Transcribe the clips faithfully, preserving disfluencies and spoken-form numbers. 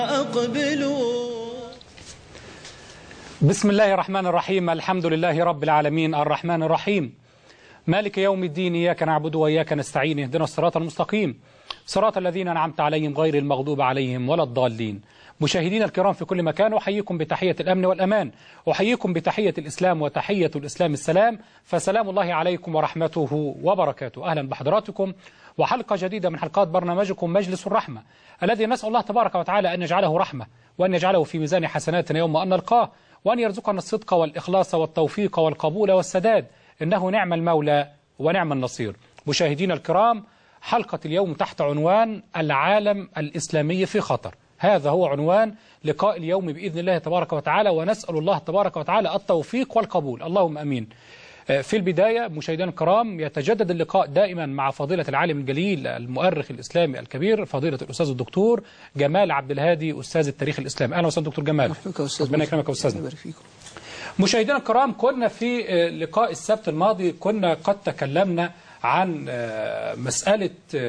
أقبلوا. بسم الله الرحمن الرحيم. الحمد لله رب العالمين الرحمن الرحيم مالك يوم الدين، إياك نعبد وإياك نستعين، اهدنا الصراط المستقيم صراط الذين أنعمت عليهم غير المغضوب عليهم ولا الضالين. مشاهدينا الكرام في كل مكان، أحييكم بتحية الأمن والأمان، أحييكم بتحية الإسلام، وتحية الإسلام السلام، فسلام الله عليكم ورحمته وبركاته. أهلا بحضراتكم وحلقة جديدة من حلقات برنامجكم مجلس الرحمة، الذي نسأل الله تبارك وتعالى أن يجعله رحمة، وأن يجعله في ميزان حسناتنا يوم أن نلقاه، وأن يرزقنا الصدق والإخلاص والتوفيق والقبول والسداد، إنه نعم المولى ونعم النصير. مشاهدينا الكرام، حلقة اليوم تحت عنوان العالم الإسلامي في خطر. هذا هو عنوان لقاء اليوم بإذن الله تبارك وتعالى، ونسأل الله تبارك وتعالى التوفيق والقبول، اللهم أمين. في البداية مشاهدينا الكرام، يتجدد اللقاء دائما مع فضيلة العالم الجليل المؤرخ الإسلامي الكبير فضيلة الأستاذ الدكتور جمال عبد الهادي، أستاذ التاريخ الإسلامي. أهلا وسهلا دكتور جمال. ربنا يكرمك يا أستاذنا. مشاهدينا الكرام، كنا في لقاء السبت الماضي كنا قد تكلمنا عن مسألة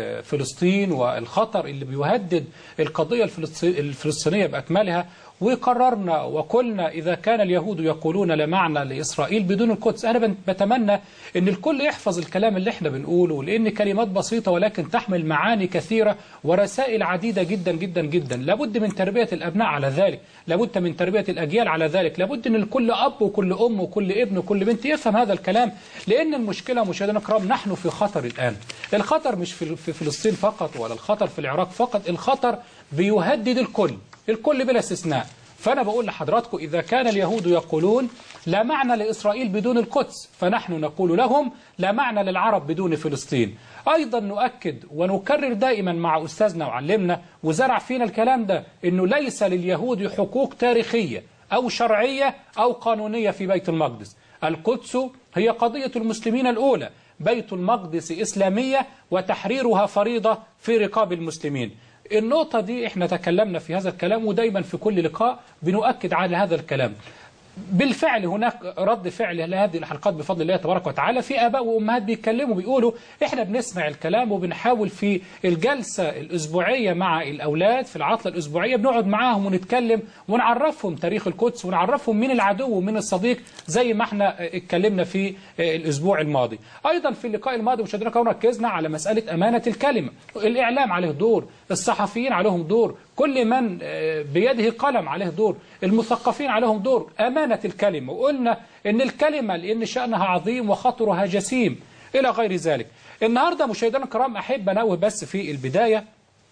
فلسطين والخطر اللي بيهدد القضية الفلسطينية بأكملها، وقررنا وقلنا إذا كان اليهود يقولون لا معنى لإسرائيل بدون القدس. أنا بتمنى أن الكل يحفظ الكلام اللي احنا بنقوله، لأن كلمات بسيطة ولكن تحمل معاني كثيرة ورسائل عديدة جدا جدا جدا. لابد من تربية الأبناء على ذلك، لابد من تربية الأجيال على ذلك، لابد أن كل أب وكل أم وكل ابن وكل بنت يفهم هذا الكلام، لأن المشكلة مشاهدينا الكرام نحن في خطر الآن. الخطر مش في فلسطين فقط ولا الخطر في العراق فقط، الخطر بيهدد الكل، الكل بلا استثناء. فأنا بقول لحضراتكم إذا كان اليهود يقولون لا معنى لإسرائيل بدون القدس، فنحن نقول لهم لا معنى للعرب بدون فلسطين. أيضا نؤكد ونكرر دائما مع أستاذنا وعلمنا وزرع فينا الكلام ده، أنه ليس لليهود حقوق تاريخية أو شرعية أو قانونية في بيت المقدس. القدس هي قضية المسلمين الأولى، بيت المقدس إسلامية وتحريرها فريضة في رقاب المسلمين. النقطة دي احنا تكلمنا في هذا الكلام، ودايما في كل لقاء بنؤكد على هذا الكلام. بالفعل هناك رد فعل لهذه الحلقات بفضل الله تبارك وتعالى، في آباء وأمهات بيتكلموا بيقولوا احنا بنسمع الكلام وبنحاول في الجلسة الأسبوعية مع الأولاد في العطلة الأسبوعية بنقعد معاهم ونتكلم ونعرفهم تاريخ القدس ونعرفهم من العدو ومن الصديق، زي ما احنا اتكلمنا في الأسبوع الماضي. أيضا في اللقاء الماضي مشاهدينا كنا ركزنا على مسألة أمانة الكلمة، الإعلام عليه دور، الصحفيين عليهم دور، كل من بيده قلم عليه دور، المثقفين عليهم دور، أمانة الكلمة. وقلنا إن الكلمة لأن شأنها عظيم وخطرها جسيم إلى غير ذلك. النهاردة مشاهدينا الكرام أحب أنوه بس في البداية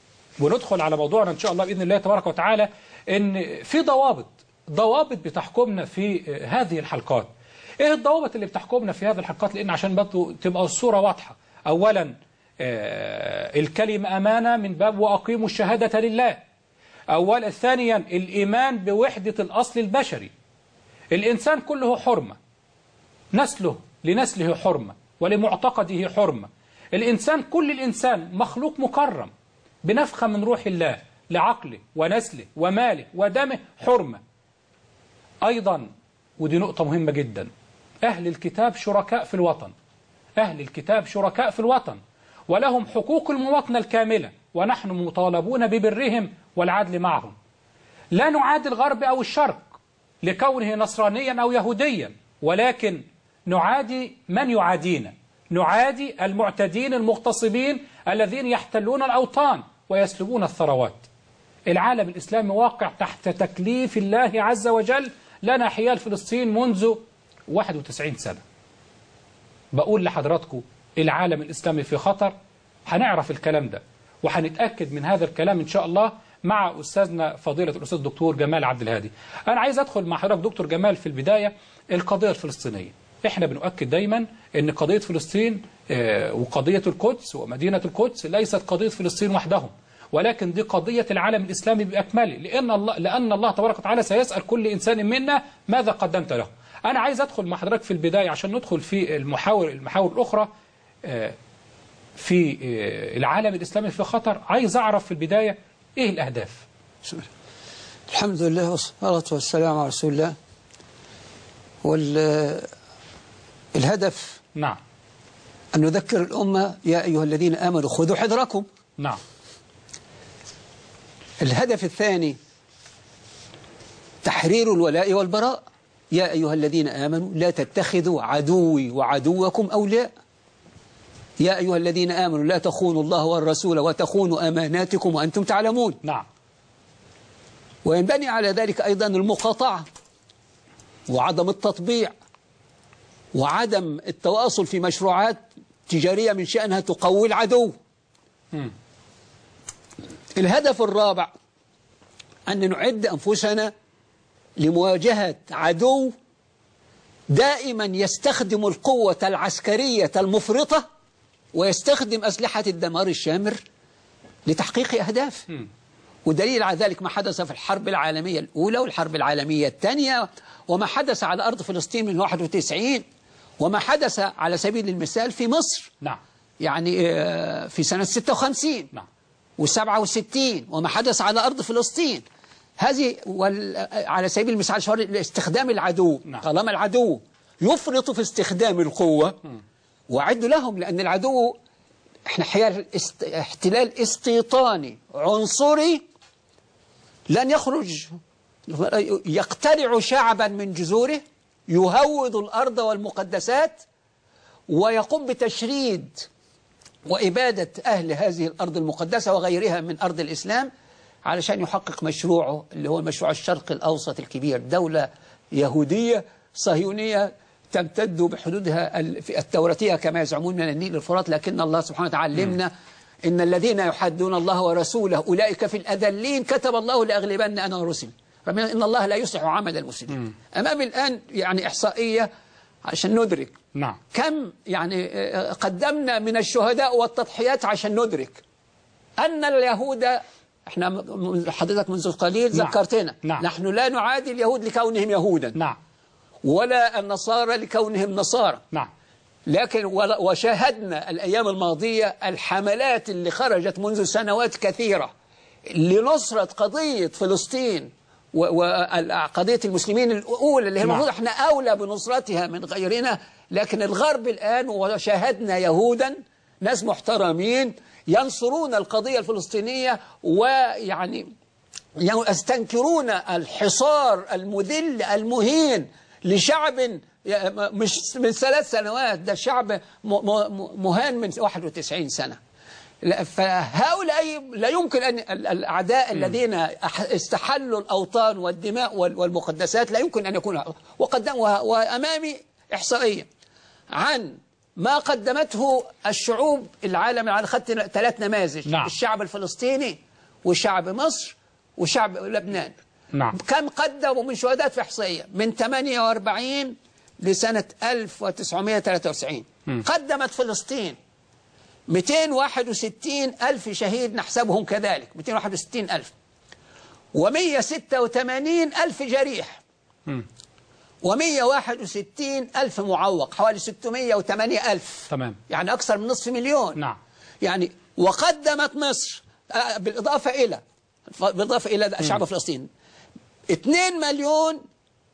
وندخل على موضوعنا إن شاء الله بإذن الله تبارك وتعالى، إن في ضوابط ضوابط بتحكمنا في هذه الحلقات. إيه الضوابط اللي بتحكمنا في هذه الحلقات؟ لأن عشان برضه تبقى الصورة واضحة. أولا الكلمة أمانة من باب وأقيموا الشهادة لله. أولا ثانيا الإيمان بوحدة الأصل البشري، الإنسان كله حرمة، نسله لنسله حرمة ولمعتقده حرمة. الإنسان كل الإنسان مخلوق مكرم بنفخة من روح الله، لعقله ونسله وماله ودمه حرمة. أيضا ودي نقطة مهمة جدا، أهل الكتاب شركاء في الوطن، أهل الكتاب شركاء في الوطن ولهم حقوق المواطنة الكاملة، ونحن مطالبون ببرهم والعدل معهم. لا نعادي الغرب أو الشرق لكونه نصرانيا أو يهوديا، ولكن نعادي من يعادينا، نعادي المعتدين المغتصبين الذين يحتلون الأوطان ويسلبون الثروات. العالم الإسلامي واقع تحت تكليف الله عز وجل لنا حيال فلسطين منذ واحد وتسعين سنة. بقول لحضراتكم العالم الإسلامي في خطر، هنعرف الكلام ده وهنتأكد من هذا الكلام إن شاء الله مع أستاذنا فضيلة الأستاذ الدكتور جمال عبد الهادي. أنا عايز أدخل مع حضرتك دكتور جمال في البداية القضية الفلسطينية. إحنا بنؤكد دايما أن قضية فلسطين وقضية القدس ومدينة القدس ليست قضية فلسطين وحدهم، ولكن دي قضية العالم الإسلامي بأكمله، لأن الله لأن الله تبارك وتعالى سيسأل كل إنسان منا ماذا قدمت له. أنا عايز أدخل مع حضرتك في البداية عشان ندخل في المحاور المحاور الأخرى في العالم الإسلامي في خطر. عايز أعرف في البداية إيه الأهداف؟ بسم الله، الحمد لله والصلاة والسلام على رسول الله. والهدف نعم أن نذكر الأمة يا أيها الذين آمنوا خذوا حذركم. نعم. الهدف الثاني تحرير الولاء والبراء. يا أيها الذين آمنوا لا تتخذوا عدوي وعدوكم أولياء. يا أيها الذين آمنوا لا تخونوا الله والرسول وتخونوا أماناتكم وأنتم تعلمون. نعم. وينبني على ذلك أيضا المقاطعة وعدم التطبيع وعدم التواصل في مشروعات تجارية من شأنها تقوي العدو. م. الهدف الرابع أن نعد أنفسنا لمواجهة عدو دائما يستخدم القوة العسكرية المفرطة ويستخدم أسلحة الدمار الشامر لتحقيق أهدافه. ودليل على ذلك ما حدث في الحرب العالمية الأولى والحرب العالمية الثانية، وما حدث على أرض فلسطين من واحد وتسعين، وما حدث على سبيل المثال في مصر. نعم. يعني في سنة ستة وخمسين. نعم. وسبعة وستين، وما حدث على أرض فلسطين. هذه على سبيل المثال استخدام العدو. نعم. طالما العدو يفرط في استخدام القوة وعدوا لهم، لأن العدو احنا حيال احتلال استيطاني عنصري لن يخرج، يقتلع شعبا من جذوره، يهود الأرض والمقدسات، ويقوم بتشريد وإبادة أهل هذه الأرض المقدسة وغيرها من أرض الإسلام علشان يحقق مشروعه اللي هو مشروع الشرق الأوسط الكبير، دولة يهودية صهيونية تمتد بحدودها التوراتية كما يزعمون من النيل للفرات، لكن الله سبحانه وتعالى علمنا إن الذين يحادون الله ورسوله أولئك في الأذلين كتب الله لأغلبن أنا ورسلي. إن الله لا يصلح عمل المفسدين. أمام الآن يعني إحصائية عشان ندرك نعم. كم يعني قدمنا من الشهداء والتضحيات عشان ندرك أن اليهود، احنا حضرتك منذ قليل نعم. ذكرتنا نعم. نحن لا نعادي اليهود لكونهم يهودا، نعم. ولا النصارى لكونهم نصارى، نعم. لكن وشاهدنا الأيام الماضية الحملات اللي خرجت منذ سنوات كثيرة لنصرة قضية فلسطين وقضية المسلمين الأولى اللي هي المفروض نعم. احنا أولى بنصرتها من غيرنا، لكن الغرب الآن وشاهدنا يهودا ناس محترمين ينصرون القضية الفلسطينية ويعني يستنكرون الحصار المذل المهين لشعب مش من ثلاث سنوات، ده شعب مهان من واحد وتسعين سنة. فهؤلاء لا يمكن أن الأعداء الذين استحلوا الأوطان والدماء والمقدسات لا يمكن أن يكونوا. وقدموا وأمامي إحصائية عن ما قدمته الشعوب العالم على خط ثلاث نماذج. نعم. الشعب الفلسطيني وشعب مصر وشعب لبنان. نعم. كم قدموا من شهداء في إحصائية من ثمانية وأربعين لسنة ألف وتسعمائة وثلاثة وتسعين. م. قدمت فلسطين مئتين وواحد وستين ألف شهيد نحسبهم كذلك مئتين وواحد وستين ألف، ومئة وستة وثمانين ألف جريح، ومئة وواحد وستين ألف معوق، حوالي ستمائة وثمانية ألف. تمام. يعني أكثر من نصف مليون. نعم. يعني وقدمت مصر بالإضافة إلى بالإضافة إلى الشعب الفلسطيني اثنين مليون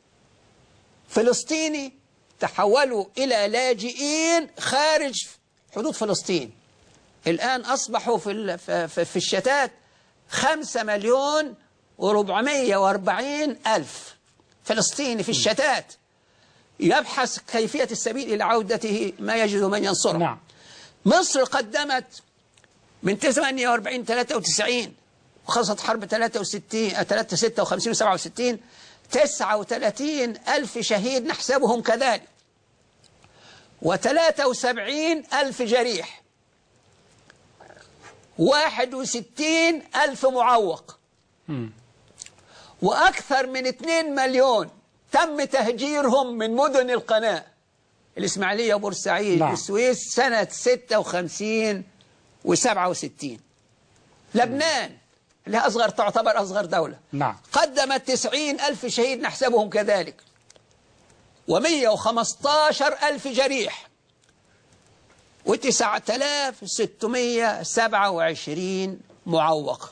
فلسطيني تحولوا إلى لاجئين خارج حدود فلسطين. الآن أصبحوا في في الشتات خمسة مليون وربعمائة وأربعين ألف فلسطيني في الشتات يبحث كيفية السبيل إلى عودته ما يجد من ينصره. نعم. مصر قدمت من ثمانية وأربعين ثلاثة وتسعين وخلصت حرب ثلاثة وستين ثلاثة ستة وخمسين وسبعة وستين تسعة وثلاثين ألف شهيد نحسبهم كذلك، وثلاثة وسبعين ألف جريح، واحد وستين ألف معوق، م. وأكثر من اثنين مليون تم تهجيرهم من مدن القناة الإسماعيلية وبورسعيد والسويس سنة ستة وخمسين وسبعة وستين. لبنان اللي أصغر تعتبر أصغر دولة. نعم. قدمت تسعين ألف شهيد نحسبهم كذلك، ومئة وخمسة عشر ألف جريح، وتسعة آلاف وستمائة وسبعة وعشرين معوق.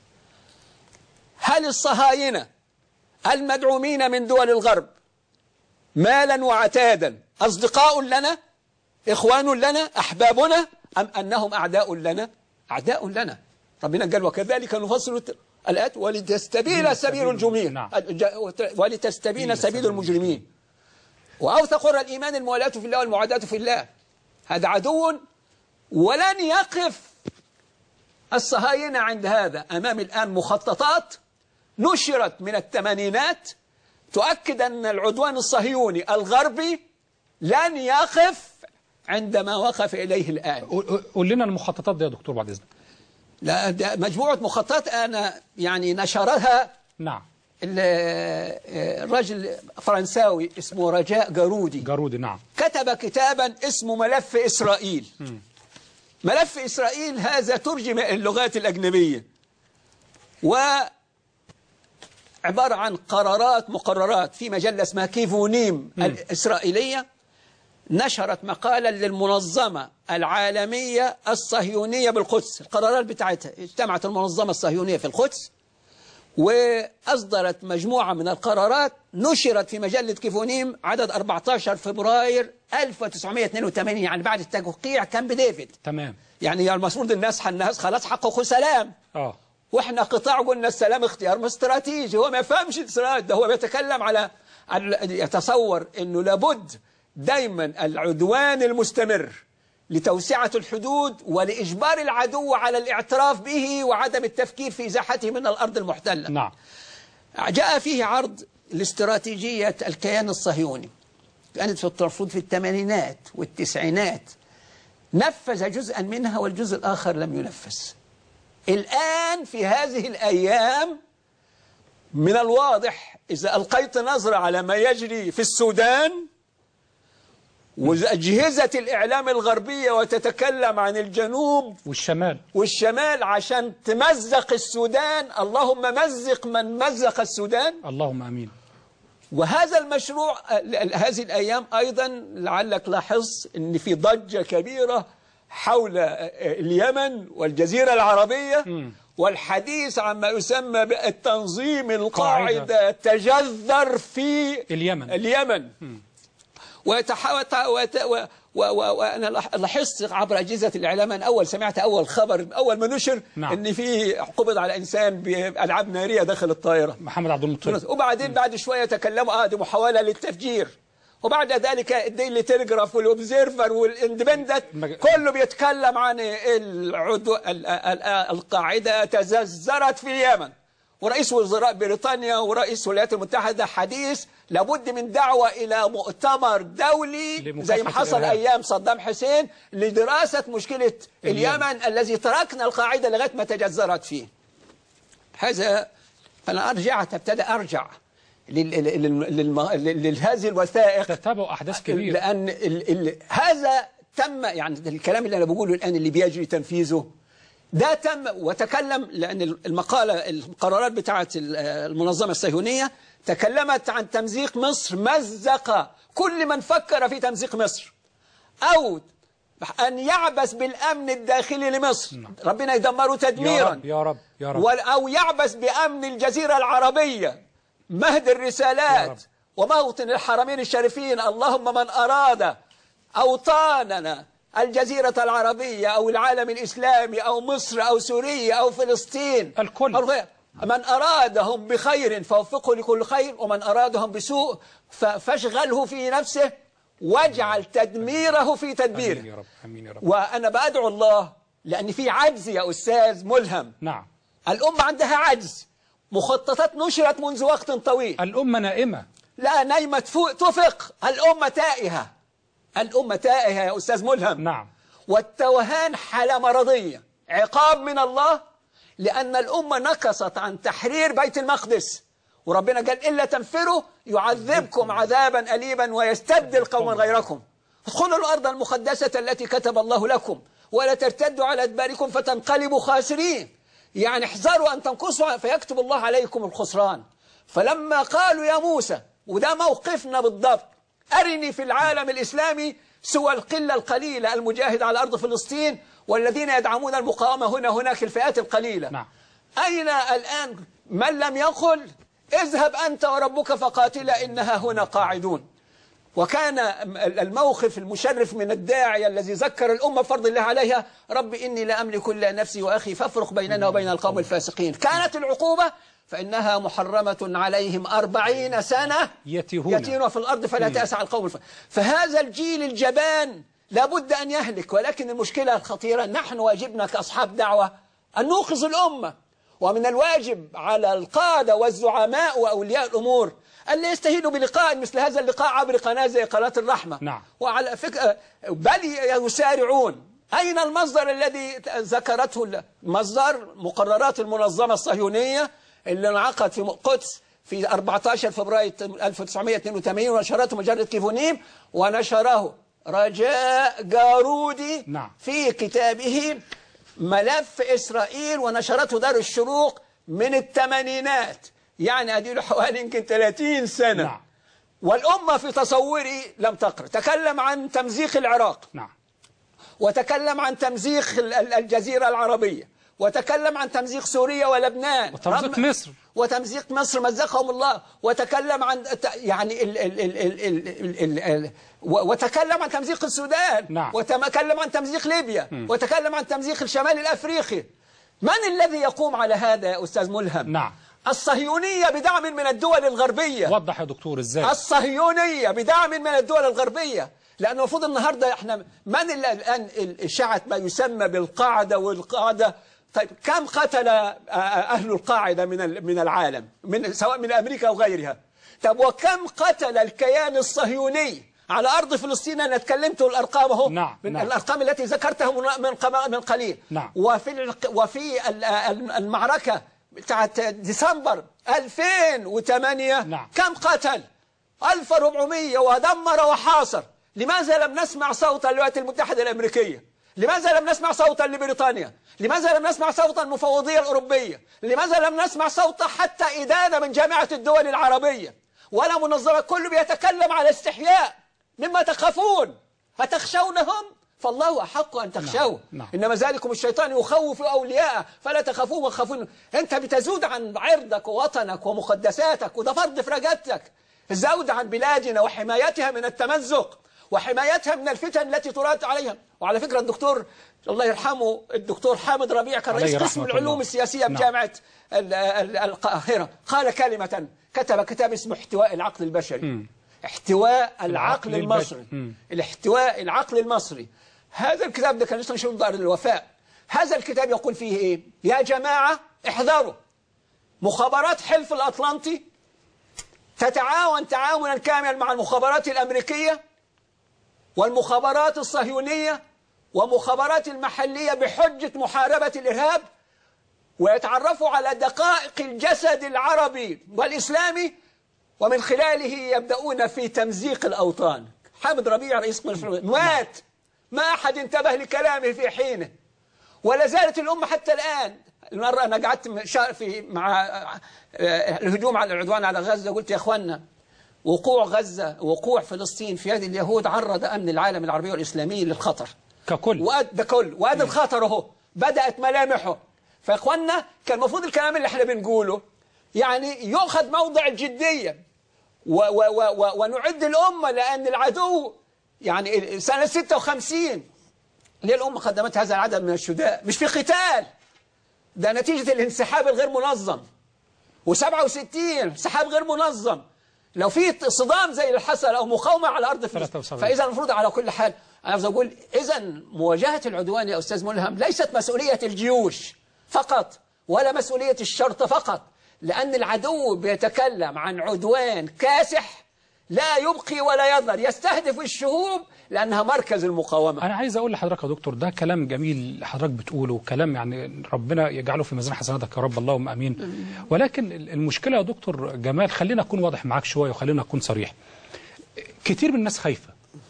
هل الصهاينة المدعومين من دول الغرب مالا وعتادا أصدقاء لنا، إخوان لنا، أحبابنا، أم أنهم أعداء لنا؟ أعداء لنا. ربنا قال وكذلك نفصل الآيات ولتستبين سبيل المجرمين. نعم. ولتستبين سبيل المجرمين. وأوثق قرى الإيمان الموالاة في الله والمعاداة في الله. هذا عدو، ولن يقف الصهاينة عند هذا. أمام الآن مخططات نشرت من الثمانينات تؤكد أن العدوان الصهيوني الغربي لن يقف عندما وقف إليه الآن. قول لنا المخططات دي يا دكتور بعد إذنك. لا، ده مجموعة مخططات أنا يعني نشرها. نعم. الرجل فرنساوي اسمه رجاء جارودي. جارودي نعم. كتب كتابا اسمه ملف إسرائيل. م. ملف إسرائيل هذا ترجم اللغات الأجنبية، وعبارة عن قرارات مقررات في مجلة اسمها كيفونيم م. الإسرائيلية. نشرت مقالا للمنظمة العالمية الصهيونية بالقدس. القرارات بتاعتها اجتمعت المنظمة الصهيونية في القدس وأصدرت مجموعة من القرارات نشرت في مجلة كيفونيم عدد أربعة عشر فبراير ألف وتسعمائة واثنين وثمانين، يعني بعد التوقيع كامب ديفيد. تمام. يعني المفروض الناس الناس خلاص حققوا سلام. اه واحنا قطاع قلنا السلام اختيار استراتيجي. هو ما يفهمش الاستراتيجي ده، هو بيتكلم على يتصور انه لابد دايما العدوان المستمر لتوسعة الحدود ولإجبار العدو على الاعتراف به وعدم التفكير في إزاحته من الأرض المحتلة. نعم. جاء فيه عرض لاستراتيجية الكيان الصهيوني، كانت في المفروض في الثمانينات والتسعينات. نفذ جزءا منها والجزء الآخر لم ينفذ. الآن في هذه الأيام من الواضح إذا ألقيت نظرة على ما يجري في السودان وأجهزة الإعلام الغربية وتتكلم عن الجنوب والشمال والشمال عشان تمزق السودان. اللهم مزق من مزق السودان. اللهم أمين. وهذا المشروع هذه الأيام أيضا لعلك لاحظ أن في ضجة كبيرة حول اليمن والجزيرة العربية م. والحديث عما يسمى بالتنظيم القاعدة تجذر في اليمن, اليمن. م. وتحاول وأنا لاحظت عبر أجهزة الإعلام أن أول سمعت أول خبر أول ما نشر نعم. أن في قبض على إنسان بألعاب نارية داخل الطائرة محمد عبد المطلب. وبعدين م. بعد شوية تكلموا آه دي محاولة للتفجير. وبعد ذلك الديلي تيليجراف والأوبزيرفر والاندبندنت مج... كله بيتكلم عن العدو القاعدة تززرت في اليمن. ورئيس وزراء بريطانيا ورئيس الولايات المتحدة حديث لابد من دعوة إلى مؤتمر دولي زي ما حصل الإرهاب. أيام صدام حسين لدراسة مشكلة اليمن, اليمن الذي تركنا القاعدة لغاية ما تجذرت فيه. هذا أنا أرجعت ابتدأ أرجع لهذه الوثائق تتابع أحداث كبيرة لأن ال ال هذا تم يعني الكلام اللي أنا بقوله الآن اللي بيجري تنفيذه ده تم. وتكلم لأن المقالة القرارات بتاعت المنظمة الصهيونية تكلمت عن تمزيق مصر. مزق كل من فكر في تمزيق مصر أو أن يعبث بالأمن الداخلي لمصر ربنا يدمره تدميرا يا رب يا رب يا رب. أو يعبث بأمن الجزيرة العربية مهد الرسالات وموطن الحرمين الشريفين. اللهم من أراد أوطاننا الجزيرة العربية أو العالم الإسلامي أو مصر أو سوريا أو فلسطين الكل أو من أرادهم بخير فوفقه لكل خير ومن أرادهم بسوء فاشغله في نفسه واجعل تدميره في تدبيره. أمين يا رب. أمين يا رب. وأنا بأدعو الله لأن في عجز يا أستاذ ملهم. نعم. الأمة عندها عجز. مخططات نشرت منذ وقت طويل. الأمة نائمة. لا نايمة تفق. الأمة تائهة. الأمة تائهة يا أستاذ ملهم. نعم. والتوهان حالة مرضية عقاب من الله لأن الأمة نكصت عن تحرير بيت المقدس وربنا قال إلا تنفروا يعذبكم عذابا أليما ويستبدل قوما غيركم. ادخلوا الأرض المقدسة التي كتب الله لكم ولا ترتدوا على أدباركم فتنقلبوا خاسرين. يعني احذروا أن تنقصوا فيكتب الله عليكم الخسران. فلما قالوا يا موسى وده موقفنا بالضبط أرني في العالم الإسلامي سوى القلة القليلة المجاهدة على أرض فلسطين والذين يدعمون المقاومة هنا هناك الفئات القليلة. نعم. أين الآن من لم يقل اذهب أنت وربك فقاتلا إنها هنا قاعدون. وكان الموقف المشرف من الداعية الذي ذكر الأمة بفرض الله عليها: رب إني لا أملك إلا نفسي وأخي فافرق بيننا وبين القوم الفاسقين. كانت العقوبة فإنها محرمة عليهم أربعين سنة يتيهون يتيهون في الأرض فلا تأس على القوم الفاسقين. فهذا الجيل الجبان لابد أن يهلك. ولكن المشكلة الخطيرة، نحن واجبنا كأصحاب دعوة أن نوقظ الأمة، ومن الواجب على القادة والزعماء وأولياء الأمور أن لا يستهينوا بلقاء مثل هذا اللقاء عبر قناة زي قناة الرحمة. نعم. وعلى فكرة بل يسارعون. أين المصدر الذي ذكرته؟ مصدر مقررات المنظمة الصهيونية اللي انعقد في قدس في أربعة عشر فبراير ألف وتسعمائة واثنين وثمانين، ونشرته مجلة كيفونيم، ونشره رجاء جارودي نعم. في كتابه ملف إسرائيل، ونشرته دار الشروق من الثمانينات، يعني أديله حوالي يمكن ثلاثين سنة. نعم. والأمة في تصوري لم تقرأ. تكلم عن تمزيق العراق، نعم، وتكلم عن تمزيق الجزيرة العربية، وتكلم عن تمزيق سوريا ولبنان، وتمزيق مصر وتمزيق مصر مزقهم الله، وتكلم عن يعني ال ال ال ال ال ال ال وتكلم عن تمزيق السودان. نعم. وتكلم عن تمزيق ليبيا. م. وتكلم عن تمزيق الشمال الأفريقي. من الذي يقوم على هذا يا أستاذ ملهم؟ نعم. الصهيونية بدعم من الدول الغربية. وضح يا دكتور ازاي. الصهيونية بدعم من الدول الغربية، لأن المفروض النهاردة احنا من الآن إشاعة ما يسمى بالقاعدة والقاعدة. طيب كم قتل أهل القاعدة من من العالم، من سواء من أمريكا أو غيرها؟ طب وكم قتل الكيان الصهيوني على أرض فلسطين؟ أنا تكلمت الأرقام أهو. نعم. من نعم. الأرقام التي ذكرتها من من قليل. نعم. وفي وفي المعركة بتاعت ديسمبر ألفين وثمانية نعم. كم قتل؟ ألف وأربعمائة، ودمر وحاصر. لماذا لم نسمع صوت الولايات المتحدة الأمريكية؟ لماذا لم نسمع صوتا لبريطانيا؟ لماذا لم نسمع صوتا المفوضية الأوروبية؟ لماذا لم نسمع صوتا حتى إدانة من جامعة الدول العربية ولا منظمة؟ كله بيتكلم على استحياء مما تخافون. أتخشونهم؟ فالله أحق أن تخشوه. نعم. إنما ذلكم الشيطان يخوف أولياءه فلا تخافوه وخافون. أنت بتزود عن عرضك ووطنك ومقدساتك، وده فرض في رقبتك. الزود عن بلادنا وحمايتها من التمزق وحمايتها من الفتن التي تراد عليها. وعلى فكرة الدكتور الله يرحمه الدكتور حامد ربيع كان رئيس قسم العلوم الله. السياسية بجامعة القاهرة، قال كلمة، كتب كتاب اسمه احتواء العقل البشري. م. احتواء العقل, العقل المصري. الاحتواء العقل المصري. هذا الكتاب ده كان لسه نشر دار الوفاء. هذا الكتاب يقول فيه ايه؟ يا جماعة احذروا، مخابرات حلف الأطلنطي تتعاون تعاونا كاملا مع المخابرات الأمريكية والمخابرات الصهيونية ومخابرات المحلية بحجة محاربة الإرهاب، ويتعرفوا على دقائق الجسد العربي والإسلامي، ومن خلاله يبدأون في تمزيق الأوطان. حامد ربيع رئيس قسم مات، ما أحد انتبه لكلامه في حينه، ولا زالت الأمة حتى الآن. المرة أنا قعدت في مع الهجوم على العدوان على غزة، قلت يا أخوانا وقوع غزة وقوع فلسطين في يد اليهود عرض أمن العالم العربي والإسلامي للخطر ككل. وده كل وهذا الخطر اهو بدأت ملامحه. فإخوانا كان المفروض الكلام اللي احنا بنقوله يعني يؤخذ موضع الجدية و و و ونعد الأمة، لأن العدو يعني سنة ستة وخمسين ليه الأمة قدمت هذا العدد من الشهداء؟ مش في قتال، ده نتيجة الانسحاب الغير منظم. وسبعة وستين انسحاب غير منظم. لو في صدام زي اللي حصل أو مقاومة على أرض فلسطين، فإذا المفروض على كل حال أنا عاوز أقول إذا مواجهة العدوان يا أستاذ ملهم ليست مسؤولية الجيوش فقط ولا مسؤولية الشرطة فقط، لأن العدو بيتكلم عن عدوان كاسح لا يبقي ولا يضر، يستهدف الشعوب لأنها مركز المقاومة. أنا عايز أقول لحضرتك يا دكتور ده كلام جميل حضرتك بتقوله، كلام يعني ربنا يجعله في ميزان حسناتك يا رب، اللهم أمين. ولكن المشكلة يا دكتور جمال، خلينا أكون واضح معاك شوية وخلينا أكون صريح. كتير من الناس خايفة،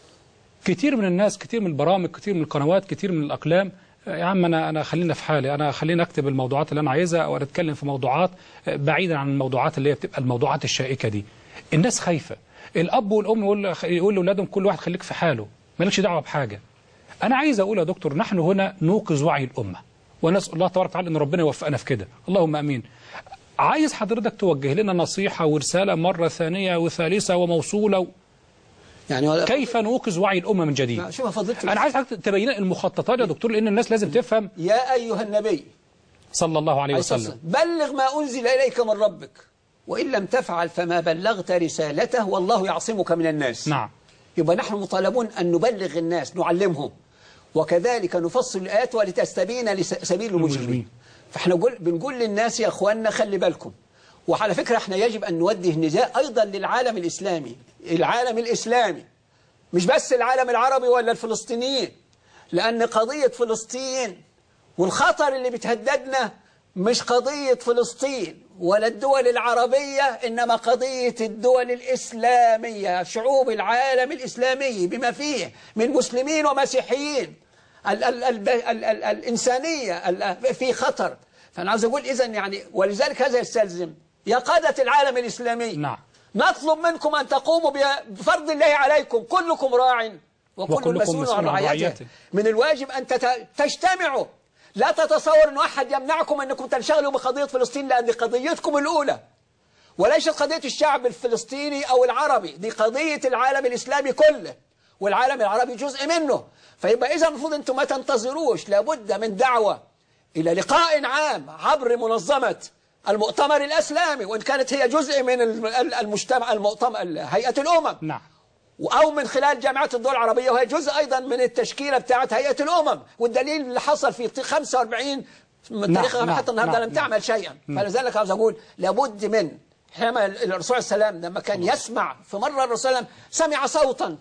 كتير من الناس، كتير من البرامج، كتير من القنوات، كتير من الأقلام، يا عم أنا أنا خلينا في حالي، أنا خلينا أكتب الموضوعات اللي أنا عايزها أو أتكلم في موضوعات بعيدا عن الموضوعات اللي هي بتبقى الموضوعات الشائكة دي. الناس خايفة. الأب والأم يقول يقول لأولادهم كل واحد خليك في حاله، مالكش دعوة بحاجة. أنا عايز أقول يا دكتور نحن هنا نوقظ وعي الأمة، ونسأل الله تبارك وتعالى إن ربنا يوفقنا في كده، اللهم أمين. عايز حضرتك توجه لنا نصيحة ورسالة مرة ثانية وثالثة وموصولة. يعني كيف نوقظ وعي الأمة من جديد؟ شوف فضلت أنا عايز حضرتك تبين المخططات يا دكتور، لأن الناس لازم تفهم. يا أيها النبي صلى الله عليه وسلم بلغ ما أنزل إليك من ربك وإن لم تفعل فما بلغت رسالته والله يعصمك من الناس. نعم. يبقى نحن مطالبون أن نبلغ الناس، نعلمهم، وكذلك نفصل الآيات ولتستبين لسبيل المجرمين. فاحنا بنقول للناس يا أخواننا خلي بالكم. وعلى فكرة احنا يجب أن نوجه نداء أيضا للعالم الإسلامي، العالم الإسلامي مش بس العالم العربي ولا الفلسطينيين، لأن قضية فلسطين والخطر اللي بتهددنا مش قضية فلسطين ولا الدول العربية، إنما قضية الدول الإسلامية، شعوب العالم الإسلامي بما فيه من مسلمين ومسيحيين. ال ال ال ال ال الإنسانية في خطر. فأنا عاوز أقول إذن يعني، ولذلك هذا يستلزم يا قادة العالم الإسلامي. نعم. نطلب منكم أن تقوموا بفرض الله عليكم، كلكم راع وكل مسؤول عن رعيته. من الواجب أن تجتمعوا، لا تتصور أن أحد يمنعكم أنكم تنشغلوا بقضية فلسطين، لأن دي قضيتكم الأولى وليست قضية الشعب الفلسطيني أو العربي، دي قضية العالم الإسلامي كله، والعالم العربي جزء منه. فيبقى إذا المفروض أنتم ما تنتظروش، لابد من دعوة إلى لقاء عام عبر منظمة المؤتمر الإسلامي، وإن كانت هي جزء من المجتمع المؤتمر هيئة الأمم. نعم. أو من خلال جامعات الدول العربية، وهي جزء أيضا من التشكيلة بتاعة هيئة الأمم. والدليل اللي حصل في خمسة وأربعين من تاريخها نعم. حتى النهارده نعم. لم تعمل شيئا. فلذلك عاوز أقول لابد من حينما الرسول صلى الله عليه وسلم لما كان يسمع، في مرة الرسول صلى الله عليه وسلم سمع صوتا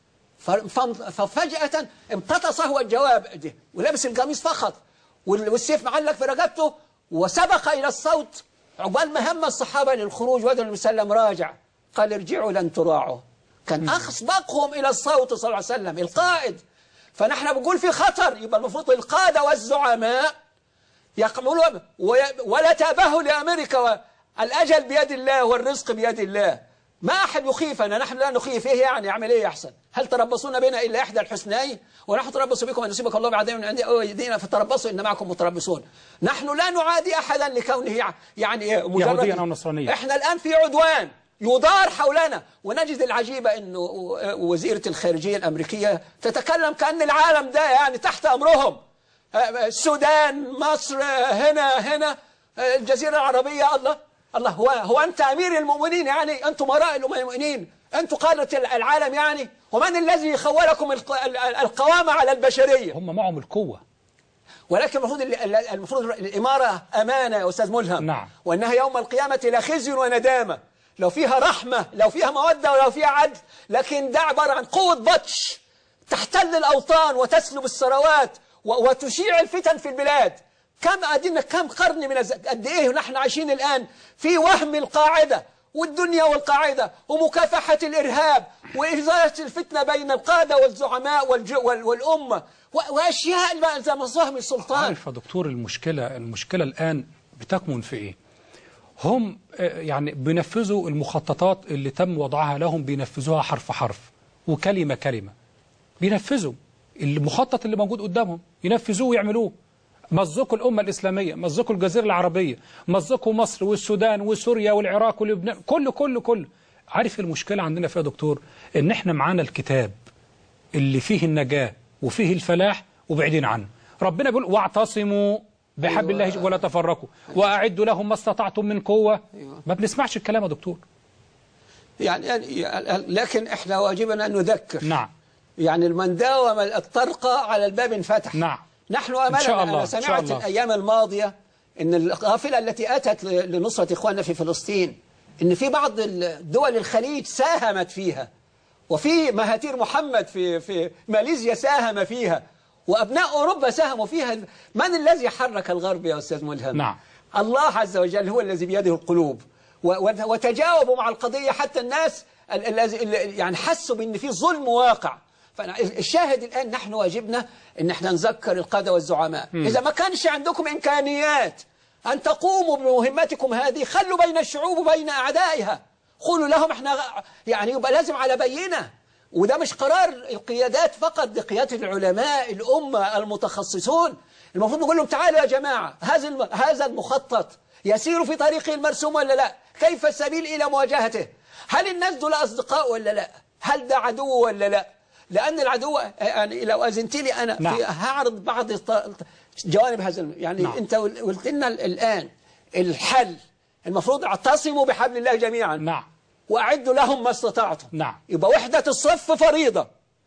ففجأة امتطس هو الجواب ده ولابس القميص فقط والسيف معلق في رقبته، وسبق إلى الصوت. عقبال ما هم الصحابة للخروج وجد النبي صلى الله عليه وسلم راجع، قال ارجعوا لن تراعوا. كان أسبقهم إلى الصوت صلى الله عليه وسلم القائد. فنحن بنقول في خطر. يبقى المفروض القادة والزعماء يقولون ولا تابهوا لأمريكا، الأجل بيد الله والرزق بيد الله، ما أحد يخيفنا، نحن لا نخيف. إيه يعني يعمل إيه أحسن؟ هل تربصون بنا إلا إحدى الحسنين؟ ونحن تربص بكم أن يصيبك الله بعذاب من عندي أو يدينا فتربصوا إن معكم متربصون. نحن لا نعادي أحدا لكونه يعني مجرد يهوديا أو نصرانيا. إحنا الآن في عدوان يدار حولنا، ونجد العجيبة أنه وزيرة الخارجية الأمريكية تتكلم كأن العالم ده يعني تحت أمرهم. السودان، مصر، هنا هنا الجزيرة العربية. الله الله، هو هو أنت أمير المؤمنين يعني؟ أنتم مراء المؤمنين، أنتم قادة العالم يعني؟ ومن الذي خولكم القوامة على البشرية؟ هم معهم القوة. ولكن المفروض المفروض الإمارة أمانة يا أستاذ ملهم. نعم. وأنها يوم القيامة لخزي وندامة، لو فيها رحمة، لو فيها مودة، ولو فيها عدل. لكن ده عبارة عن قوة بطش تحتل الأوطان وتسلب الثروات وتشيع الفتن في البلاد. كم أدينا كم قرن من قد إيه ونحن عايشين الآن في وهم القاعدة والدنيا والقاعدة ومكافحة الإرهاب وإزالة الفتنة بين القادة والزعماء والأمة وأشياء زي مصاهم السلطان. عارف يا دكتور المشكلة المشكلة الآن بتكمن في إيه؟ هم يعني بينفذوا المخططات اللي تم وضعها لهم، بينفذوها حرف حرف وكلمة كلمة. بينفذوا المخطط اللي موجود قدامهم، ينفذوه ويعملوه. مزقوا الأمة الإسلامية، مزقوا الجزيرة العربية، مزقوا مصر والسودان وسوريا والعراق ولبنان، كله كله كله. عارف المشكلة عندنا فيها دكتور؟ إن إحنا معانا الكتاب اللي فيه النجاة وفيه الفلاح وبعيدين عنه. ربنا بيقول واعتصموا بحبل الله أيوة. ولا تفرقوا وأعدوا لهم ما استطعتم من قوة. أيوة. ما بنسمعش الكلام يا دكتور. يعني, يعني لكن إحنا واجبنا أن نذكر. نعم. يعني من داوم الطرقة على الباب انفتح. نعم. نحن أملنا. أنا سمعت الأيام الماضية إن القافلة التي أتت لنصرة إخواننا في فلسطين إن في بعض دول الخليج ساهمت فيها، وفي مهاتير محمد في في ماليزيا ساهم فيها، وأبناء أوروبا ساهموا فيها. من الذي حرك الغرب يا أستاذ ملهم؟ نعم. الله عز وجل هو الذي بيده القلوب، وتجاوبوا مع القضية حتى الناس يعني حسوا بأن في ظلم واقع. فالشاهد الآن نحن واجبنا أن احنا نذكر القادة والزعماء. م. إذا ما كانش عندكم إمكانيات أن تقوموا بمهمتكم هذه، خلوا بين الشعوب وبين أعدائها، قولوا لهم احنا يعني يبقى لازم على بينة. وده مش قرار القيادات فقط، دي قيادة العلماء الأمة المتخصصون. المفروض نقول لهم تعالوا يا جماعة، هذا هذا المخطط يسير في طريقه المرسوم ولا لا؟ كيف السبيل إلى مواجهته؟ هل الناس دول أصدقاء ولا لا؟ هل ده عدو ولا لا؟ لأن العدو يعني لو أذنت لي أنا نعم. في هعرض بعض جوانب هذا يعني. نعم. أنت قلت لنا الآن الحل المفروض اعتصموا بحبل الله جميعا. نعم. وأعدوا لهم ما استطعتم. نعم. يبقى وحدة الصف فريضة،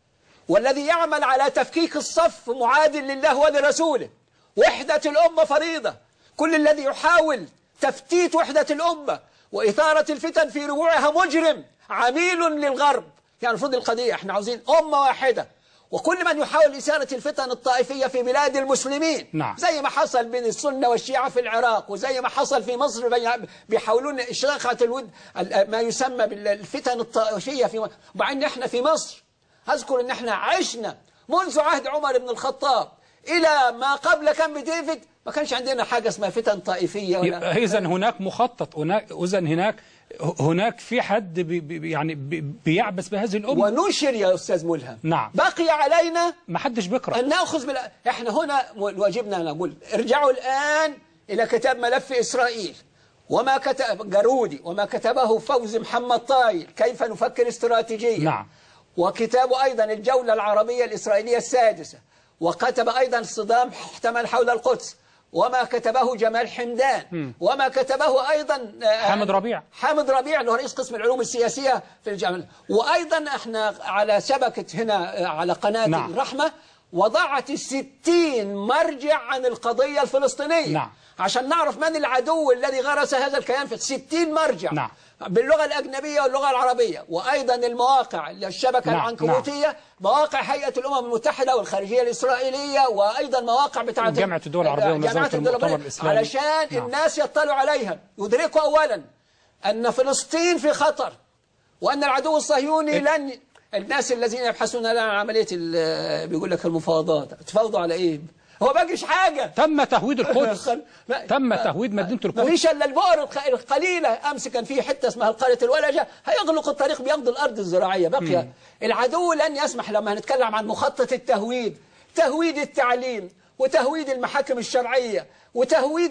والذي يعمل على تفكيك الصف معاد لله ولرسوله. وحدة الأمة فريضة، كل الذي يحاول تفتيت وحدة الأمة وإثارة الفتن في ربوعها مجرم عميل للغرب. يعني المفروض القضية احنا عاوزين أمة واحدة، وكل من يحاول إثارة الفتن الطائفية في بلاد المسلمين. نعم. زي ما حصل بين السنة والشيعة في العراق، وزي ما حصل في مصر بيحاولون إشراقة الود ما يسمى بالفتن الطائفية في مصر. مع ان احنا في مصر أذكر ان احنا عشنا منذ عهد عمر بن الخطاب إلى ما قبل كامب ديفيد ما كانش عندنا حاجة اسمها فتن طائفية ولا. إذا هناك مخطط، هناك إذا هناك هناك في حد بي بي يعني بي بيعبث بهذه الأمة. ونشر يا أستاذ ملهم. نعم. بقي علينا ما حدش بيقرأ أن نأخذ بال... احنا هنا واجبنا نقول ارجعوا الآن إلى كتاب ملف إسرائيل وما كتب جارودي وما كتبه فوزي محمد طايل كيف نفكر استراتيجيا. نعم. وكتاب أيضا الجولة العربية الإسرائيلية السادسة، وكتب أيضا الصدام احتمل حول القدس، وما كتبه جمال حمدان م. وما كتبه أيضا حامد ربيع حامد ربيع اللي هو رئيس قسم العلوم السياسية في الجامعة. وأيضا احنا على شبكة هنا على قناة نعم. الرحمة وضعت ستين مرجع عن القضية الفلسطينية. نعم. عشان نعرف من العدو الذي غرس هذا الكيان في ستين مرجع. نعم. باللغة الأجنبية واللغة العربية، وأيضا المواقع الشبكة نعم. العنكبوتية. نعم. مواقع هيئة الأمم المتحدة والخارجية الإسرائيلية، وأيضا مواقع بتاعت جامعة الدول العربية ومنظمة المؤتمر الإسلامي، علشان نعم. الناس يطلعوا عليها يدركوا أولا أن فلسطين في خطر، وأن العدو الصهيوني لن. الناس الذين يبحثون عن عملية بيقول لك المفاوضات تفاوضوا على إيه؟ هو باقيش حاجة. تم تهويد القدس. تم تهويد مدينة القدس. ما فيش الا البؤر القليلة. امس كان في حتة اسمها القرية الولجة هيغلق الطريق بياخدوا الارض الزراعية باقية. مم. العدو لن يسمح. لما هنتكلم عن مخطط التهويد، تهويد التعليم وتهويد المحاكم الشرعية وتهويد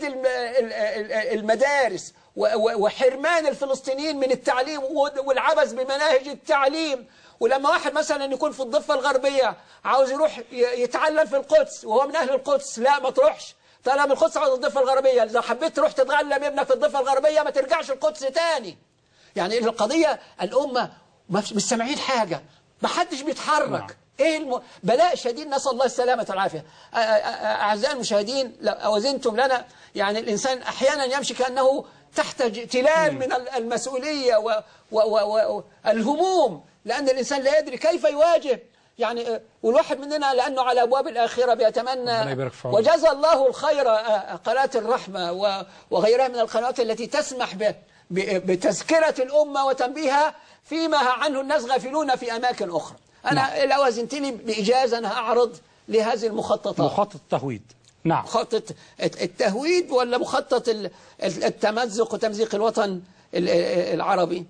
المدارس وحرمان الفلسطينيين من التعليم والعبث بمناهج التعليم. ولما واحد مثلا يكون في الضفة الغربية عاوز يروح يتعلم في القدس وهو من أهل القدس، لا ما تروحش طالما القدس عاوز الضفة الغربية. إذا حبيت تروح تتعلم ابنك في الضفة الغربية ما ترجعش القدس تاني. يعني القضية الأمة مش سامعين حاجة، ما حدش بيتحرك. ايه الم... بلاء شديد، نسأل الله السلامة والعافية. أعزائي المشاهدين لو أوزنتم لنا يعني الإنسان أحيانا يمشي كأنه تحت تلال من المسؤولية والهموم، لأن الإنسان لا يدري كيف يواجه. يعني والواحد مننا لأنه على أبواب الآخرة بيتمنى، وجزا الله الخير قناة الرحمة وغيرها من القنوات التي تسمح بتذكرة الأمة وتنبيهها فيما عنه الناس غافلون في أماكن أخرى. أنا لو أذنتني بإجازة أنا أعرض لهذه المخططات. مخطط التهويد. نعم. مخطط التهويد ولا مخطط التمزق وتمزيق الوطن العربي؟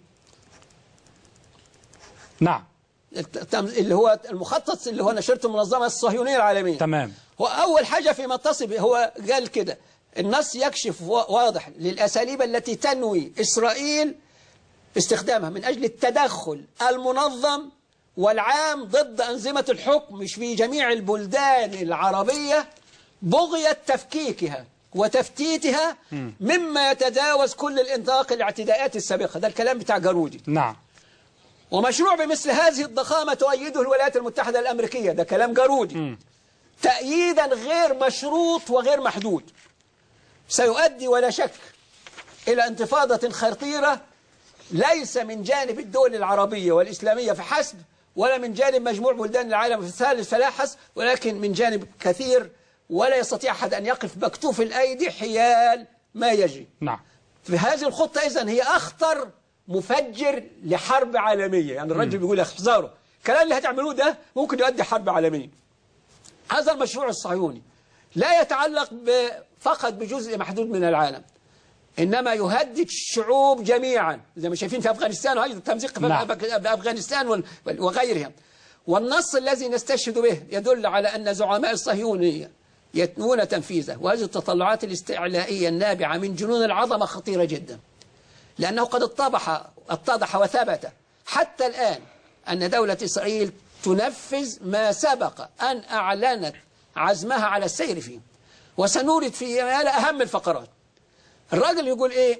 نعم. اللي هو المخطط اللي هو نشرته المنظمة الصهيونية العالمية. تمام. هو أول حاجة فيما اتصل هو قال كده: النص يكشف واضح للأساليب التي تنوي إسرائيل استخدامها من أجل التدخل المنظم والعام ضد أنظمة الحكم في جميع البلدان العربية بغية تفكيكها وتفتيتها مما يتجاوز كل الانطلاق الاعتداءات السابقة. ده الكلام بتاع جارودي. نعم. ومشروع بمثل هذه الضخامة تؤيده الولايات المتحدة الأمريكية. ده كلام جارودي. م. تأييدا غير مشروط وغير محدود سيؤدي ولا شك إلى انتفاضة خطيرة ليس من جانب الدول العربية والإسلامية فحسب، ولا من جانب مجموع بلدان العالم الثالث فلا حسب، ولكن من جانب كثير، ولا يستطيع أحد أن يقف مكتوف الأيدي حيال ما يجري. نعم. في هذه الخطة إذن هي أخطر مفجر لحرب عالمية. يعني الرجل بيقول احذروا الكلام اللي هتعملوه ده ممكن يؤدي حرب عالمية. هذا المشروع الصهيوني لا يتعلق فقط بجزء محدود من العالم، إنما يهدد الشعوب جميعا زي ما شايفين في أفغانستان، وأيضا تمزيق نعم. بأفغانستان وغيرها. والنص الذي نستشهد به يدل على أن زعماء الصهيونية يتنون تنفيذه، وهذه التطلعات الاستعلائية النابعة من جنون العظمة خطيرة جدا، لأنه قد اتضح اتضح وثبت حتى الآن أن دولة إسرائيل تنفذ ما سبق أن أعلنت عزمها على السير فيه. وسنورد في أهم الفقرات. الراجل يقول إيه؟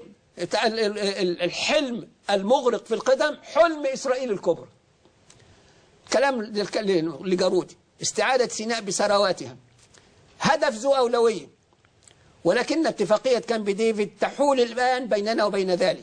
الحلم المغرق في القدم حلم إسرائيل الكبرى. كلام لجارودي. استعادة سيناء بثرواتها هدف ذو أولوية، ولكن اتفاقية كامب ديفيد تحول الآن بيننا وبين ذلك.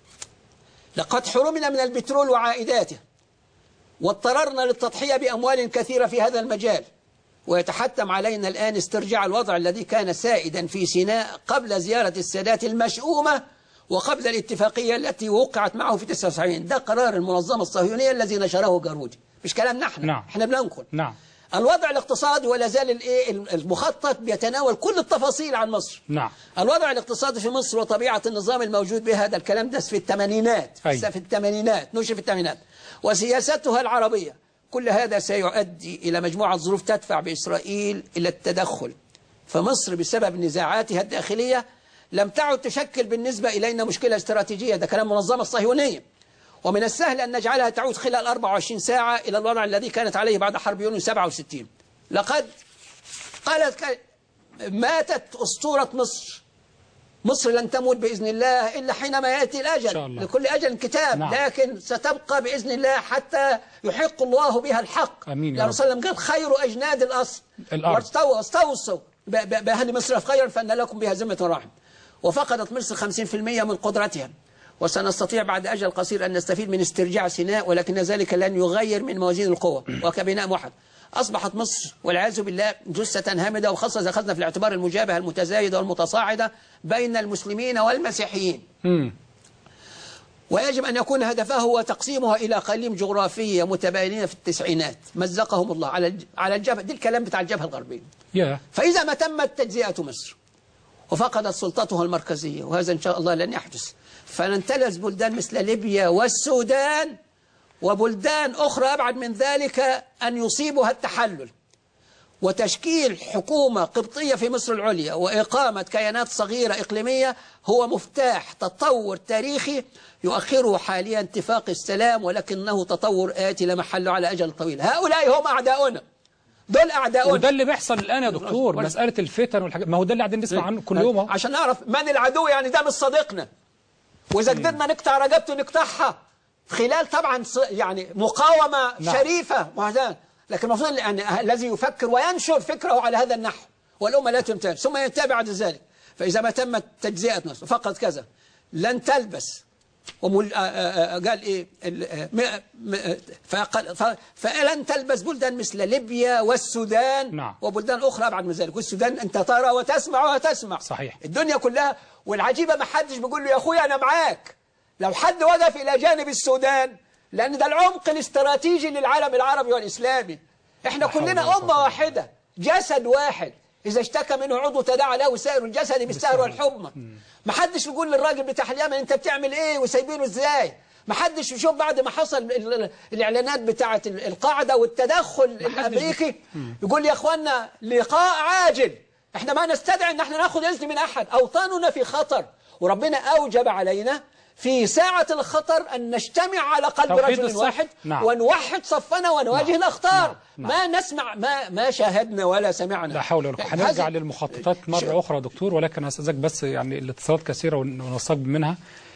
لقد حرمنا من البترول وعائداته، واضطررنا للتضحية بأموال كثيرة في هذا المجال، ويتحتم علينا الآن استرجاع الوضع الذي كان سائدا في سيناء قبل زيارة السادات المشؤومة وقبل الاتفاقية التي وقعت معه في تسعة وسبعين. ده قرار المنظمة الصهيونية الذي نشره جارودي، مش كلامنا احنا. نعم. احنا بننقل. نعم. الوضع الاقتصادي ولا زال الايه المخطط بيتناول كل التفاصيل عن مصر. نعم. الوضع الاقتصادي في مصر وطبيعة النظام الموجود به، هذا الكلام ده في الثمانينات. أي. في الثمانينات نشر في الثمانينات. وسياستها العربية، كل هذا سيؤدي إلى مجموعة ظروف تدفع بإسرائيل إلى التدخل. فمصر بسبب نزاعاتها الداخلية لم تعد تشكل بالنسبة إلينا مشكلة استراتيجية. ده كلام المنظمة الصهيونية. ومن السهل أن نجعلها تعود خلال أربع وعشرين ساعة إلى الوضع الذي كانت عليه بعد حرب يونيو سبعة وستين. لقد قالت ماتت أسطورة مصر. مصر لن تموت بإذن الله إلا حينما يأتي الأجل، لكل أجل كتاب. نعم. لكن ستبقى بإذن الله حتى يحق الله بها الحق. أمين. لأن صلى الله عليه وسلم قال خير أجناد الأصل واستوصوا بأهل مصر خيرا فأن لكم بها ذمة ورحمة. وفقدت مصر خمسين بالمئة من قدرتها، وسنستطيع بعد أجل قصير أن نستفيد من استرجاع سيناء، ولكن ذلك لن يغير من موازين القوى. وكبناء موحد أصبحت مصر والعياذ بالله جثة هامدة، وخاصة إذا أخذنا في الاعتبار المجابهة المتزايدة والمتصاعدة بين المسلمين والمسيحيين. م. ويجب أن يكون هدفه هو تقسيمها إلى أقاليم جغرافية متباينين في التسعينات مزقهم الله على على الجبهة. دي الكلام بتاع الجبهة الغربية. yeah. فإذا ما تمت تجزئة مصر وفقدت سلطتها المركزية، وهذا إن شاء الله لن يحدث، فننتلز بلدان مثل ليبيا والسودان وبلدان أخرى أبعد من ذلك أن يصيبها التحلل. وتشكيل حكومة قبطية في مصر العليا وإقامة كيانات صغيرة إقليمية هو مفتاح تطور تاريخي يؤخره حاليا اتفاق السلام، ولكنه تطور آتي لا محل على أجل طويل. هؤلاء هم أعداؤنا، دول أعداؤنا. وده اللي بيحصل الآن يا دكتور، مسألة الفتن والحاجات، ما هو ده اللي قاعدين نسمع عنه كل يوم. عشان نعرف من العدو، يعني ده مش صديقنا، وإذا قدرنا نقطع رقبته نقطعها خلال طبعا يعني مقاومة نعم. شريفة وهذا. لكن المفروض يعني الذي يفكر وينشر فكره على هذا النحو، والأمة لا تمتثل ثم ينتهي بعد ذلك. فإذا ما تمت تجزئة نصر فقط كذا لن تلبس. ومل... قال إيه فقال... فلن تلبس بلدان مثل ليبيا والسودان نعم. وبلدان أخرى أبعد من ذلك. والسودان أنت ترى وتسمع وتسمع صحيح. الدنيا كلها. والعجيبة ما حدش بيقول له يا أخويا أنا معاك. لو حد وقف إلى جانب السودان، لأن ده العمق الاستراتيجي للعالم العربي والإسلامي. إحنا كلنا أمة واحدة، جسد واحد، إذا اشتكى منه عضو تداعى له سائر الجسد بالسهر والحمى. ما حدش يقول للراجل بتاع اليمن أنت بتعمل إيه وسايبينه إزاي. ما حدش يشوف بعد ما حصل الإعلانات بتاعة القاعدة والتدخل الأمريكي يقول يا أخوانا لقاء عاجل، إحنا ما نستدعي أن احنا ناخذ إذن من أحد، أوطاننا في خطر، وربنا أوجب علينا في ساعة الخطر أن نجتمع على قلب رجل واحد نعم. ونوحد صفنا ونواجه نعم. الأخطار نعم. ما نسمع ما ما شاهدنا ولا سمعنا. لا حول ولا قوة. هنرجع للمخططات مرة أخرى دكتور، ولكن أستاذك بس يعني الاتصالات كثيرة ونصاب منها.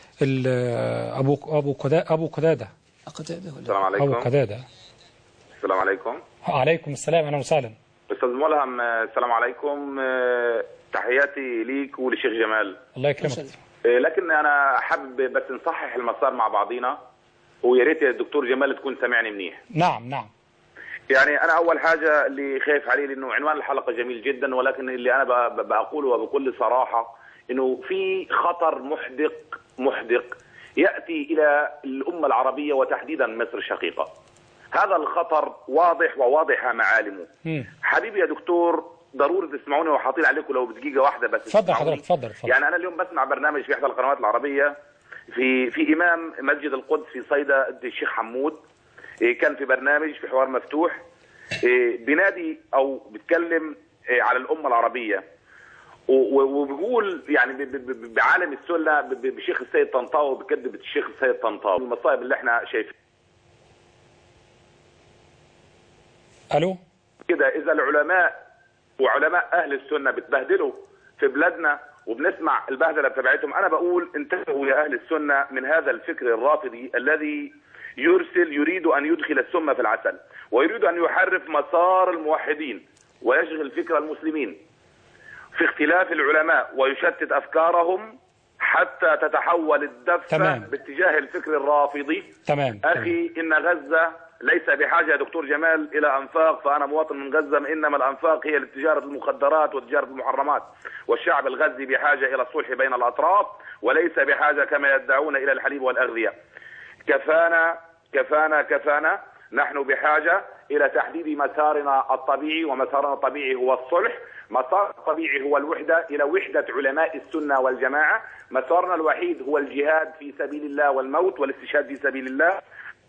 أبو أبو قدادة أبو قدادة السلام عليكم. أبو قدادة السلام عليكم. وعليكم السلام، أهلا وسهلا. أستاذ ملهم السلام عليكم، تحياتي ليك ولشيخ جمال. الله يكرمك. لكن انا حابب بس نصحح المسار مع بعضينا، ويا ريت يا دكتور جمال تكون سامعني منيح. نعم نعم. يعني انا اول حاجه اللي خايف عليه، لانه عنوان الحلقه جميل جدا، ولكن اللي انا بقوله وبكل صراحه انه في خطر محدق محدق ياتي الى الامه العربيه وتحديدا مصر الشقيقه. هذا الخطر واضح وواضحه معالمه. م. حبيبي يا دكتور ضروري تسمعوني وحاطين عليكم لو بدقيقه واحده بس. اتفضل حضرتك اتفضل. يعني انا اليوم بسمع برنامج في احدى القنوات العربيه في في امام مسجد القدس في صيدا الشيخ حمود، كان في برنامج في حوار مفتوح بينادي او بيتكلم على الامه العربيه، وبيقول يعني بعالم السنه بشيخ السيد طنطاوي، بكذب الشيخ السيد طنطاوي المصائب اللي احنا شايفينها. الو كده اذا العلماء وعلماء اهل السنه بتبهدلوا في بلادنا وبنسمع البهدله بتاعتهم، انا بقول انتبهوا يا اهل السنه من هذا الفكر الرافضي الذي يرسل يريد ان يدخل السم في العسل، ويريد ان يحرف مسار الموحدين ويشغل فكر المسلمين في اختلاف العلماء ويشتت افكارهم حتى تتحول الدفه باتجاه الفكر الرافضي. تمام. اخي ان غزه ليس بحاجه يا دكتور جمال الى انفاق، فانا مواطن من غزه، انما الانفاق هي لتجاره المخدرات وتجاره المحرمات، والشعب الغزي بحاجه الى الصلح بين الاطراف وليس بحاجه كما يدعون الى الحليب والاغذيه. كفانا كفانا كفانا، نحن بحاجه الى تحديد مسارنا الطبيعي، ومسارنا الطبيعي هو الصلح، مسار الطبيعي هو الوحده الى وحده علماء السنه والجماعه، مسارنا الوحيد هو الجهاد في سبيل الله والموت والاستشهاد في سبيل الله.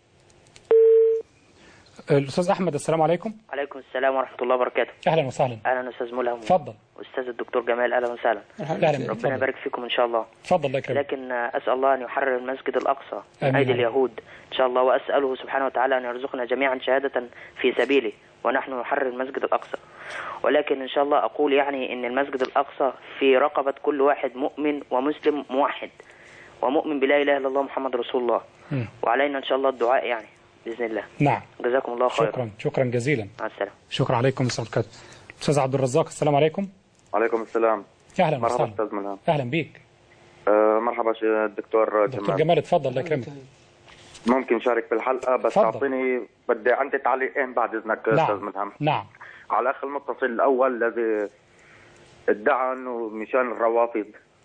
الأستاذ أحمد، السلام عليكم. عليكم السلام ورحمة الله وبركاته. أهلا وسهلا. أهلا أستاذ ملهم. اتفضل. أستاذ الدكتور جمال، أهلا وسهلا. أهلا. ربنا يبارك فيكم إن شاء الله. اتفضل الله يكرمك. لكن أسأل الله أن يحرر المسجد الأقصى من أيدي اليهود إن شاء الله، وأسأله سبحانه وتعالى أن يرزقنا جميعا شهادة في سبيله ونحن نحرر المسجد الأقصى. ولكن إن شاء الله أقول يعني أن المسجد الأقصى في رقبة كل واحد مؤمن ومسلم موحد ومؤمن بلا إله إلا الله محمد رسول الله. م. وعلينا إن شاء الله الدعاء يعني بإذن الله. نعم. جزاكم الله خيرا. شكرا شكرا جزيلا. مع السلامة. شكرا عليكم أستاذ الكاتب. أستاذ عبد الرزاق، السلام عليكم. وعليكم السلام. أهلا مرحبا وسهلا. أستاذ ملهم. أهلا بيك. أه مرحبا الدكتور جمال. دكتور جمال اتفضل الله يكرمك. ممكن شارك بالحلقة بس تعطيني، بدي عندي تعليقين بعد إذنك نعم. أستاذ ملهم. نعم. على الأخ المتصل الأول الذي ادعى أنه مشان الروافض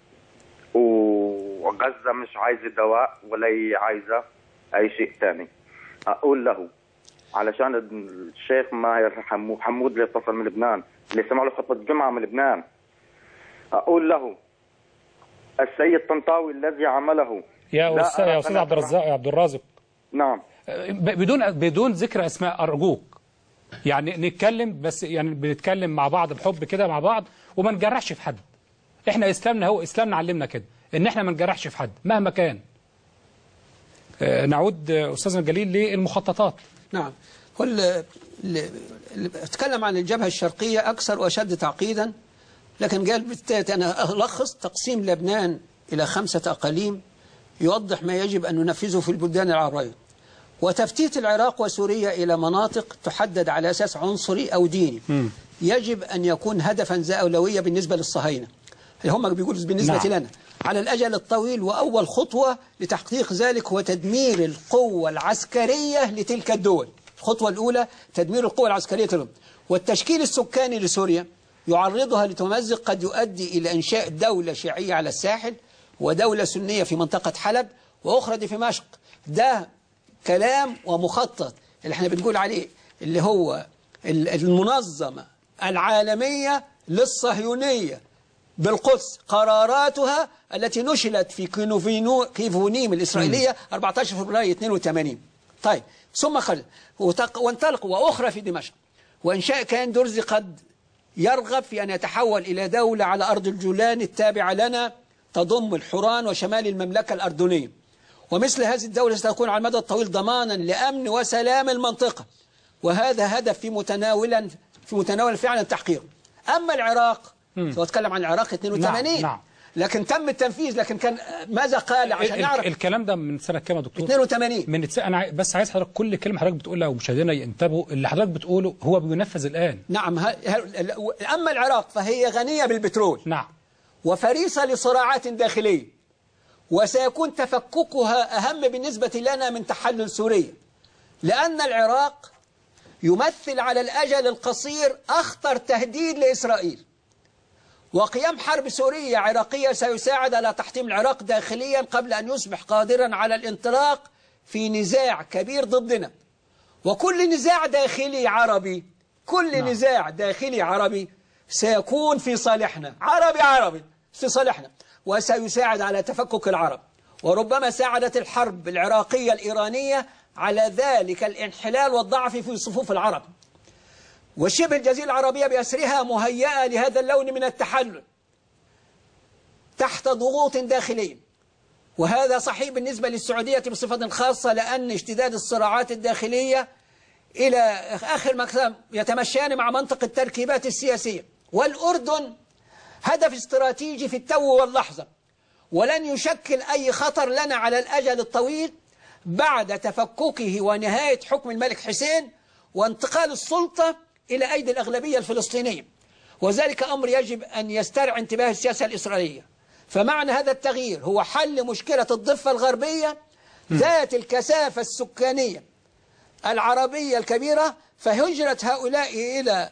وغزة مش عايزة دواء ولا هي عايزة أي شيء ثاني، أقول له علشان الشيخ ماهر حمود اللي اتصل من لبنان اللي سمع له خطبة جمعة من لبنان، أقول له السيد طنطاوي الذي عمله يا أستاذ يا أستاذ عبد الرزاق يا عبد الرازق. نعم. بدون بدون ذكر أسماء أرجوك، يعني نتكلم بس، يعني بنتكلم مع بعض بحب كده مع بعض وما نجرحش في حد. احنا اسلامنا هو اسلامنا علمنا كده ان احنا ما نجرحش في حد مهما كان. آه نعود استاذنا الجليل للمخططات. نعم. هو اتكلم عن الجبهة الشرقية أكثر وأشد تعقيدا، لكن قال بالتالي أنا ألخص تقسيم لبنان إلى خمسة أقاليم يوضح ما يجب أن ننفذه في البلدان العربية، وتفتيت العراق وسوريا إلى مناطق تحدد على أساس عنصري أو ديني م. يجب أن يكون هدفا ذا أولوية بالنسبة للصهاينة، هم بيقولوا بالنسبة نعم. لنا على الأجل الطويل، وأول خطوة لتحقيق ذلك هو تدمير القوة العسكرية لتلك الدول. الخطوة الأولى تدمير القوة العسكرية لهم، والتشكيل السكاني لسوريا يعرضها لتمزق قد يؤدي إلى إنشاء دولة شيعية على الساحل ودولة سنية في منطقة حلب وأخرى دي في دمشق. ده كلام ومخطط اللي احنا بنقول عليه اللي هو المنظمة العالمية للصهيونية بالقدس، قراراتها التي نشلت في كيفونيم الإسرائيلية أربعة عشر فبراير اثنين وثمانين. طيب ثم خرج وانطلقوا وأخرى في دمشق، وإنشاء كيان درزي قد يرغب في أن يتحول إلى دولة على أرض الجولان التابعة لنا تضم الحوران وشمال المملكة الأردنية، ومثل هذه الدولة ستكون على المدى الطويل ضمانا لأمن وسلام المنطقة، وهذا هدف في متناولا في متناول فعلا تحقيقه. أما العراق سوف أتكلم عن العراق اثنين وثمانين. نعم. نعم. لكن تم التنفيذ، لكن كان ماذا قال عشان نعرف الكلام ده من سنة كام يا دكتور؟ اثنين وثمانين. من انا بس عايز حضرتك كل كلمة حضرتك بتقولها ومشاهدينا ينتبهوا، اللي حضرتك بتقوله هو بينفذ الآن. نعم. ه... أما العراق فهي غنية بالبترول. نعم. وفريسة لصراعات داخلية، وسيكون تفككها أهم بالنسبة لنا من تحلل سوريا، لأن العراق يمثل على الأجل القصير أخطر تهديد لإسرائيل، وقيام حرب سورية عراقية سيساعد على تحطيم العراق داخليا قبل أن يصبح قادرا على الانطلاق في نزاع كبير ضدنا. وكل نزاع داخلي عربي كل نعم. نزاع داخلي عربي سيكون في صالحنا، عربي عربي في صالحنا، وسيساعد على تفكك العرب، وربما ساعدت الحرب العراقية الإيرانية على ذلك الانحلال والضعف في صفوف العرب، وشبه الجزيرة العربية بأسرها مهيئة لهذا اللون من التحلل تحت ضغوط داخلية. وهذا صحيح بالنسبة للسعودية بصفة خاصة، لأن اشتداد الصراعات الداخلية إلى آخر مكان يتمشيان مع منطق التركيبات السياسية. والأردن هدف استراتيجي في التو واللحظة، ولن يشكل أي خطر لنا على الأجل الطويل بعد تفككه ونهاية حكم الملك حسين وانتقال السلطة إلى أيدي الأغلبية الفلسطينية، وذلك أمر يجب أن يسترعي انتباه السياسة الإسرائيلية. فمعنى هذا التغيير هو حل مشكلة الضفة الغربية ذات الكثافة السكانية العربية الكبيرة، فهجرة هؤلاء إلى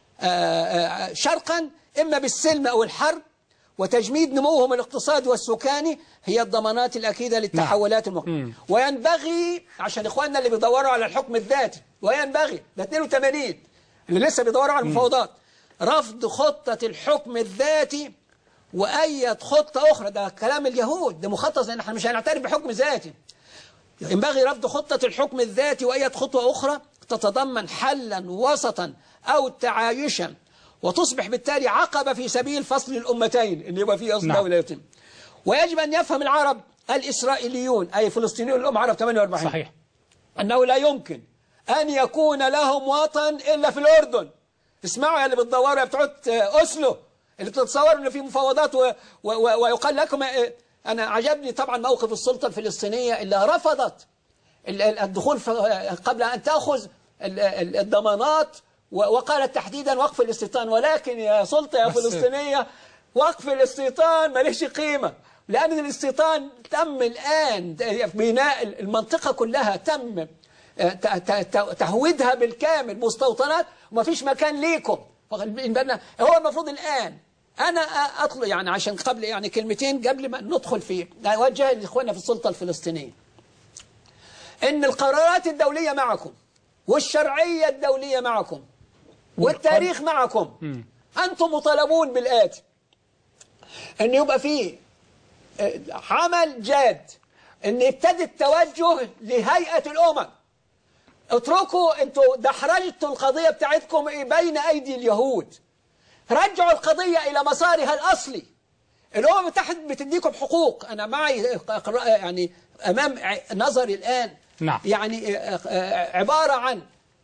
شرقا إما بالسلم أو الحرب وتجميد نموهم الاقتصادي والسكاني هي الضمانات الأكيدة للتحولات المقبلة. وينبغي عشان إخواننا اللي بيدوروا على الحكم الذاتي، وينبغي ده اثنين وثمانين اللي لسه بيدوروا على المفاوضات رفض خطة الحكم الذاتي وأي خطة أخرى. ده كلام اليهود، ده مخطط إن احنا مش هنعترف بحكم ذاتي. ينبغي رفض خطة الحكم الذاتي وأي خطوة أخرى تتضمن حلا وسطا أو تعايشا وتصبح بالتالي عقبة في سبيل فصل الأمتين اللي يبقى فيه أصل دولة يتم. ويجب أن يفهم العرب الإسرائيليون أي فلسطينيون الأم عرب ثمانية وأربعين صحيح أنه لا يمكن أن يكون لهم وطن إلا في الأردن. اسمعوا يا اللي بتدوروا يا بتوع أوسلو اللي بتتصوروا أنه في مفاوضات و... و... و... ويقال لكم. أنا عجبني طبعا موقف السلطة الفلسطينية اللي رفضت الدخول قبل أن تأخذ الضمانات وقالت تحديدا وقف الاستيطان. ولكن يا سلطة يا فلسطينية وقف الاستيطان ماليش قيمة، لأن الاستيطان تم الآن بناء المنطقة كلها، تم تهويدها بالكامل مستوطنات وما فيش مكان ليكم. هو المفروض الآن أنا أطلع يعني عشان قبل يعني كلمتين قبل ما ندخل فيه أوجه لإخواننا في السلطة الفلسطينية إن القرارات الدولية معكم والشرعية الدولية معكم والتاريخ معكم. أنتم مطالبون بالآتي أن يبقى فيه عمل جاد، أن يبتدي التوجه لهيئة الأمم. اتركوا أنتوا دحرجتوا القضية بتاعتكم بين أيدي اليهود، رجعوا القضية إلى مسارها الأصلي. الأمم المتحدة بتديكم حقوق. أنا معي يعني أمام نظري الآن نعم. يعني عبارة عن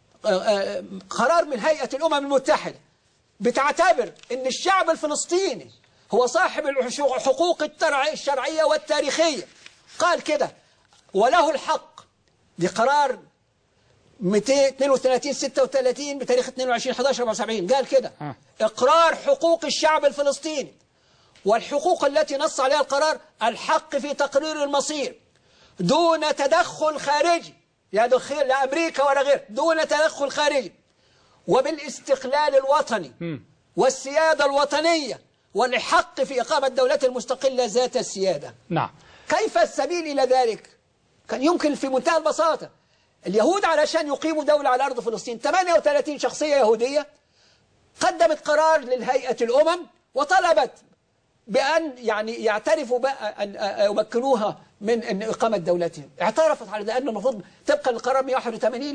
قرار من هيئة الأمم المتحدة بتعتبر أن الشعب الفلسطيني هو صاحب الحقوق الشرعية والتاريخية. قال كده وله الحق بقرار مئتين واثنين وثلاثين ستة وثلاثين بتاريخ اثنين وعشرين أحد عشر أربعة وسبعين قال كده إقرار حقوق الشعب الفلسطيني والحقوق التي نص عليها القرار الحق في تقرير المصير دون تدخل خارجي لا دخل لا أمريكا ولا غير، دون تدخل خارجي، وبالاستقلال الوطني والسيادة الوطنية والحق في إقامة دولة المستقلة ذات السيادة. نعم. كيف السبيل إلى ذلك؟ كان يمكن في منتهى البساطة اليهود علشان يقيموا دولة على أرض فلسطين ثمانية وثلاثين شخصية يهودية قدمت قرار للهيئة الأمم وطلبت بأن يعني يعترفوا بقى أن يمكنوها من أن إقامة دولتهم. اعترفت على ده أنه المفروض طبقا للقرار مئة وواحد وثمانين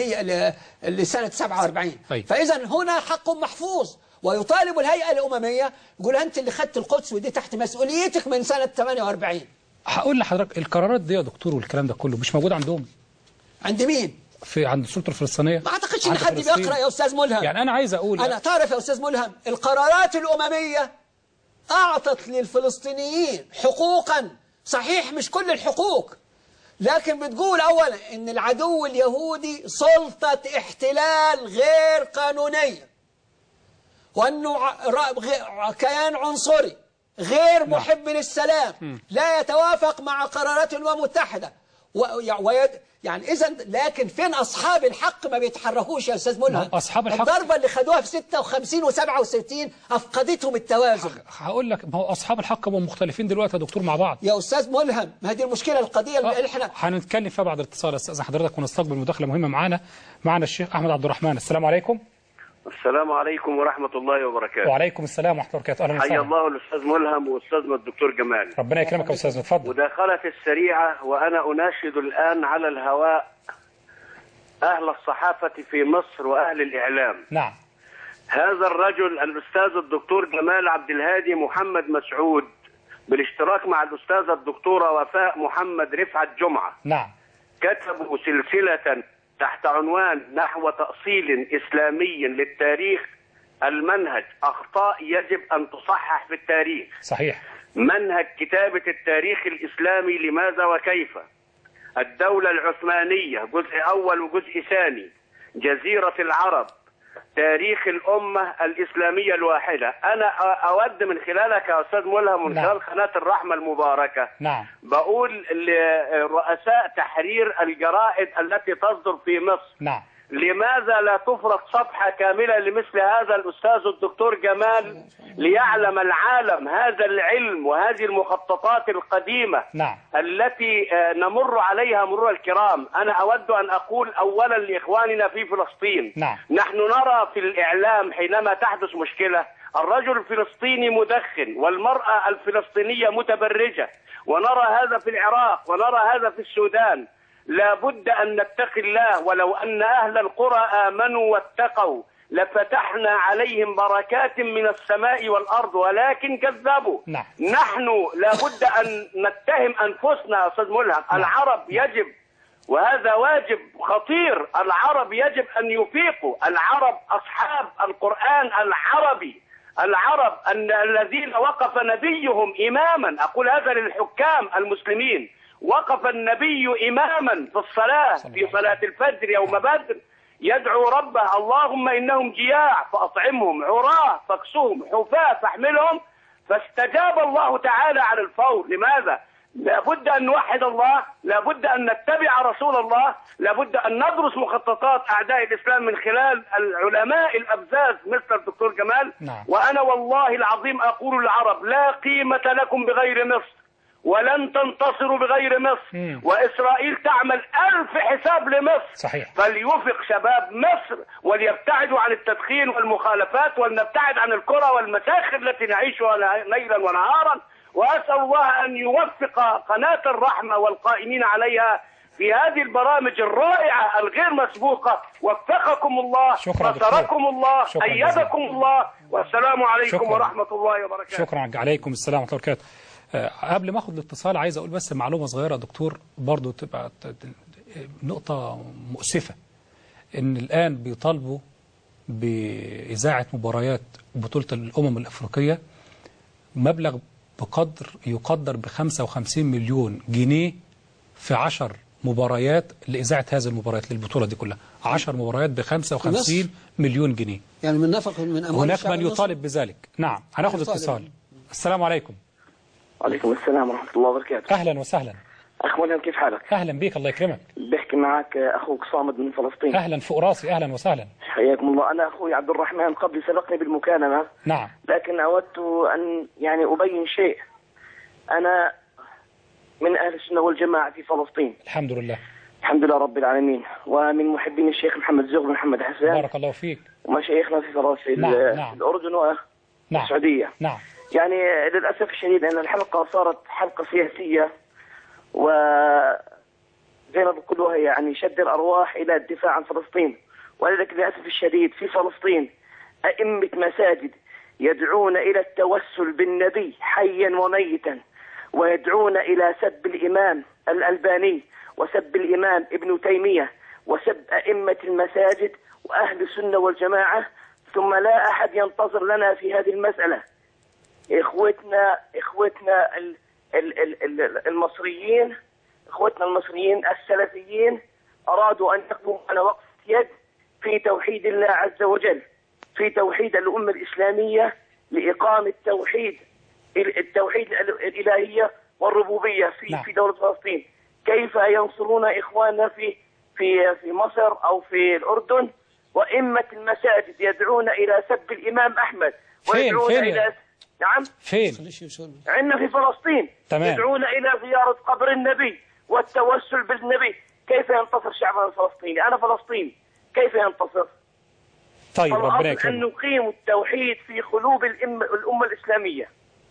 لسنة سبعة وأربعين. طيب. فإذا هنا حق محفوظ ويطالب الهيئة الأممية يقول أنت اللي خدت القدس ودي تحت مسؤوليتك من سنة ثمانية وأربعين. هقول لحضرتك القرارات دي يا دكتور والكلام ده كله مش موجود عندهم. عند مين؟ في عند السلطة الفلسطينية. ما أعتقدش إن حد بيقرأ يا أستاذ ملهم. يعني أنا عايز أقول أنا تعرف يا أستاذ ملهم القرارات الأممية أعطت للفلسطينيين حقوقا صحيح مش كل الحقوق، لكن بتقول أولا إن العدو اليهودي سلطة احتلال غير قانونية وأنه كيان عنصري غير محب للسلام لا يتوافق مع قرارات الأمم المتحدة ويد يعني إذا لكن فين أصحاب الحق ما بيتحركوش يا أستاذ ملهم؟ أصحاب الحق الضربة اللي خدوها في ستة وخمسين وسبعة وستين أفقدتهم التوازن. هقول لك ما هو أصحاب الحق هم مختلفين دلوقتي يا دكتور مع بعض. يا أستاذ ملهم ما هذه المشكلة القضية اللي احنا هنتكلم فيها بعد الاتصال أستاذ حضرتك ونستقبل مداخلة مهمة معانا معنا الشيخ أحمد عبد الرحمن. السلام عليكم. السلام عليكم ورحمة الله وبركاته. وعليكم السلام ورحمة الله وبركاته. أهلا وسهلا. حيا الله الأستاذ ملهم وأستاذنا الدكتور جمال. ربنا يكرمك يا أستاذ اتفضل. مداخلة السريعة وأنا أناشد الآن على الهواء أهل الصحافة في مصر وأهل الإعلام. نعم. هذا الرجل الأستاذ الدكتور جمال عبد الهادي محمد مسعود بالاشتراك مع الأستاذة الدكتورة وفاء محمد رفعت جمعة. نعم. كتبوا سلسلة تحت عنوان نحو تأصيل إسلامي للتاريخ المنهج أخطاء يجب أن تصحح في التاريخ. صحيح. منهج كتابة التاريخ الإسلامي لماذا وكيف. الدولة العثمانية جزء أول وجزء ثاني، جزيرة العرب، تاريخ الأمة الإسلامية الواحدة. أنا أود من خلالك يا أستاذ ملهم من نعم. خلال قناة الرحمة المباركة نعم. بقول لرؤساء تحرير الجرائد التي تصدر في مصر، نعم. لماذا لا تفرض صفحة كاملة لمثل هذا الأستاذ الدكتور جمال ليعلم العالم هذا العلم وهذه المخططات القديمة نعم. التي نمر عليها مرور الكرام. أنا أود أن أقول أولا لإخواننا في فلسطين، نعم. نحن نرى في الإعلام حينما تحدث مشكلة الرجل الفلسطيني مدخن والمرأة الفلسطينية متبرجة، ونرى هذا في العراق ونرى هذا في السودان. لا بد أن نتقي الله، ولو أن أهل القرى آمنوا واتقوا لفتحنا عليهم بركات من السماء والأرض، ولكن كذبوا. نعم. نحن لا بد أن نتهم أنفسنا يا أستاذ ملهم. نعم. العرب يجب، وهذا واجب خطير، العرب يجب أن يفيقوا. العرب أصحاب القرآن العربي، العرب أن الذين وقف نبيهم إماما، أقول هذا للحكام المسلمين، وقف النبي إماما في الصلاة في صلاة الفجر يوم بدر يدعو ربه اللهم إنهم جياع فأطعمهم، عراة فاكسوهم، حفاة فاحملهم، فاستجاب الله تعالى على الفور. لماذا؟ لابد أن نوحد الله، لابد أن نتبع رسول الله، لابد أن ندرس مخططات أعداء الإسلام من خلال العلماء الأبزاز مثل الدكتور جمال. نعم. وأنا والله العظيم أقول للعرب لا قيمة لكم بغير مصر، ولن تنتصروا بغير مصر. مم. وإسرائيل تعمل ألف حساب لمصر. صحيح. فليوفق شباب مصر وليبتعدوا عن التدخين والمخالفات، ولنبتعد عن الكرة والمساخر التي نعيشها ليلا ونهارا. وأسأل الله أن يوفق قناة الرحمة والقائمين عليها في هذه البرامج الرائعة الغير مسبوقة. وفقكم الله، نصركم الله، أيدكم الله، والسلام عليكم شكرا. ورحمة الله وبركاته. شكرا. عليكم السلام ورحمة الله وبركاته. أه قبل ما أخذ الاتصال عايز أقول بس معلومة صغيرة دكتور برضو تبقى نقطة مؤسفة، إن الآن بيطالبوا بإذاعة مباريات بطولة الأمم الأفريقية مبلغ بقدر يقدر ب خمسة وخمسين مليون جنيه في عشر مباريات لإذاعة هذه المباريات للبطولة دي كلها. عشر مباريات ب خمسة وخمسين مليون جنيه، يعني من نفق من أموال هناك من يطالب بذلك. نعم. هناخد اتصال. السلام عليكم. وعليكم السلام ورحمة الله وبركاته. أهلا وسهلا. أخ ملهم، كيف حالك؟ أهلا بيك، الله يكرمك. بحكي معك أخوك صامد من فلسطين. أهلا فوق راسي، أهلا وسهلا. حياكم الله. أنا أخوي عبد الرحمن قبل سبقني بالمكالمة. نعم. لكن أودت أن يعني أبين شيء. أنا من أهل السنة والجماعة في فلسطين. الحمد لله. الحمد لله رب العالمين، ومن محبين الشيخ محمد زغ بن محمد حسان. بارك الله فيك. ومشايخنا في فلسطين. نعم. نعم. الأردن والسعودية. نعم. نعم. يعني للأسف الشديد أن الحلقة صارت حلقة سياسية، و زي ما بيقولوها يعني شد الأرواح إلى الدفاع عن فلسطين. ولذلك للأسف الشديد في فلسطين أئمة مساجد يدعون إلى التوسل بالنبي حيا وميتا، ويدعون إلى سب الإمام الألباني وسب الإمام ابن تيمية وسب أئمة المساجد وأهل السنة والجماعة، ثم لا أحد ينتظر لنا في هذه المسألة. إخوتنا إخوتنا المصريين إخوتنا المصريين السلفيين أرادوا أن يقوموا على وقف يد في توحيد الله عز وجل، في توحيد الأمة الإسلامية، لإقامة توحيد التوحيد الإلهية والربوبية في نعم. في دولة فلسطين. كيف ينصرون إخواننا في في في مصر أو في الأردن وإمة المساجد يدعون إلى سب الإمام أحمد ويدعون فين؟ فين؟ إلى نعم فين؟ عندنا في فلسطين. تمام. يدعون إلى زيارة قبر النبي والتوسل بالنبي. كيف ينتصر شعبنا الفلسطيني؟ أنا فلسطيني، كيف ينتصر؟ طيب ربنا يكرمك. أن نقيم التوحيد في قلوب الأمة, الأمة الإسلامية.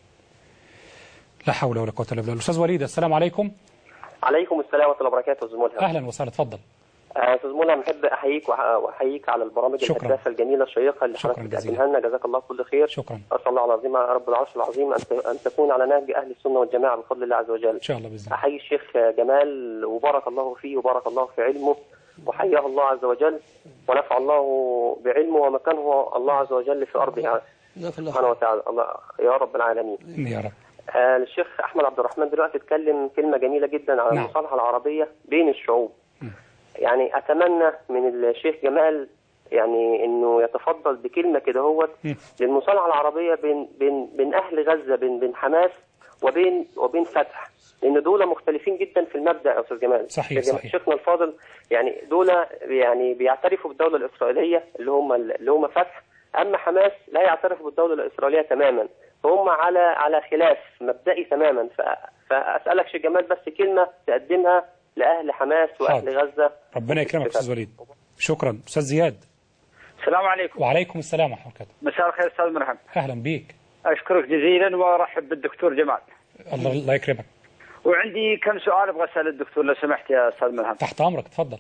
لا حول ولا قوة إلا بالله. الأستاذ وليد، السلام عليكم. عليكم السلام ورحمة الله وبركاته. أستاذ ملهم. أهلا وسهلا، اتفضل. أستاذ ملهم، أحب أحييك وأحييك على البرامج الهدافة الجميلة الشيقة اللي حضرتك بتقدمها لنا، جزاك الله كل خير. شكرا. أسأل الله العظيم رب العرش العظيم أن تكون على نهج أهل السنة والجماعة بفضل الله عز وجل. إن شاء الله بإذن الله. أحيي الشيخ جمال وبارك الله فيه وبارك الله في علمه، وحياه الله عز وجل ونفع الله بعلمه ومكانه الله عز وجل في أرضه سبحانه وتعالى. الله يا رب العالمين. يا رب. آه الشيخ أحمد عبد الرحمن دلوقتي اتكلم كلمة جميلة جدا على نعم. المصالحة العربية بين الشعوب. م. يعني أتمنى من الشيخ جمال يعني إنه يتفضل بكلمة كده هو للمصالحة العربية بين بين بين أهل غزة، بين بين حماس وبين وبين فتح، لأن دول مختلفين جدا في المبدأ يا أستاذ جمال. صحيح صحيح. شيخنا الفاضل يعني دول يعني بيعترفوا بالدولة الإسرائيلية اللي هم اللي هم فتح، أما حماس لا يعترفوا بالدولة الإسرائيلية تماما، فهم على على خلاف مبدئي تماما. فأسألك شيخ جمال بس كلمة تقدمها لأهل حماس وأهل حاضر. غزة. ربنا يكرمك أستاذ وليد. شكرا. أستاذ زياد. السلام عليكم. وعليكم السلام ورحمة الله. مساء الخير أستاذ مرحبا. أهلا بيك. أشكرك جزيلا وأرحب بالدكتور جمال. الله الله يكرمك. وعندي كم سؤال أبغى أسأل الدكتور لو سمحت يا أستاذ مرحبا. تحت أمرك تفضل.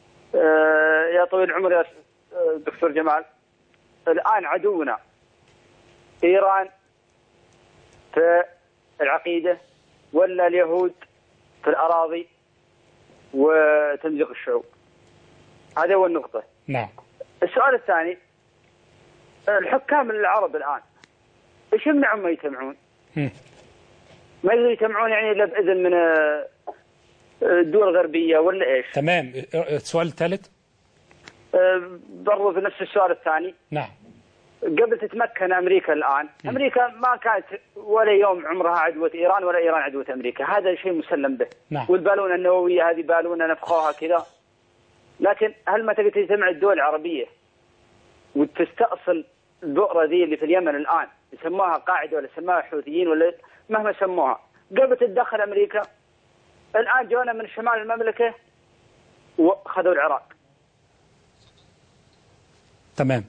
آه يا طويل العمر يا دكتور جمال، الآن عدونا إيران في العقيدة ولا اليهود في الأراضي وتمزيق الشعوب؟ هذا هو النقطة. نعم. السؤال الثاني، الحكام العرب الآن ايش يمنعهم ما يجتمعون؟ ما يقدروا يجتمعون يعني الا بإذن من الدول الغربية ولا ايش؟ تمام. السؤال الثالث برضو في نفس السؤال الثاني. نعم. قبل تتمكن أمريكا الآن، م. أمريكا ما كانت ولا يوم عمرها عدوة إيران ولا إيران عدوة أمريكا، هذا شيء مسلم به. نعم. والبالونة النووية هذه بالونة نفخوها كذا. لكن هل ما تقدر تجتمع الدول العربية وتستأصل البؤرة ذي اللي في اليمن الآن، يسموها قاعدة ولا يسموها حوثيين ولا مهما سموها، قبل تتدخل أمريكا؟ الآن جونا من شمال المملكة وخذوا العراق. تمام.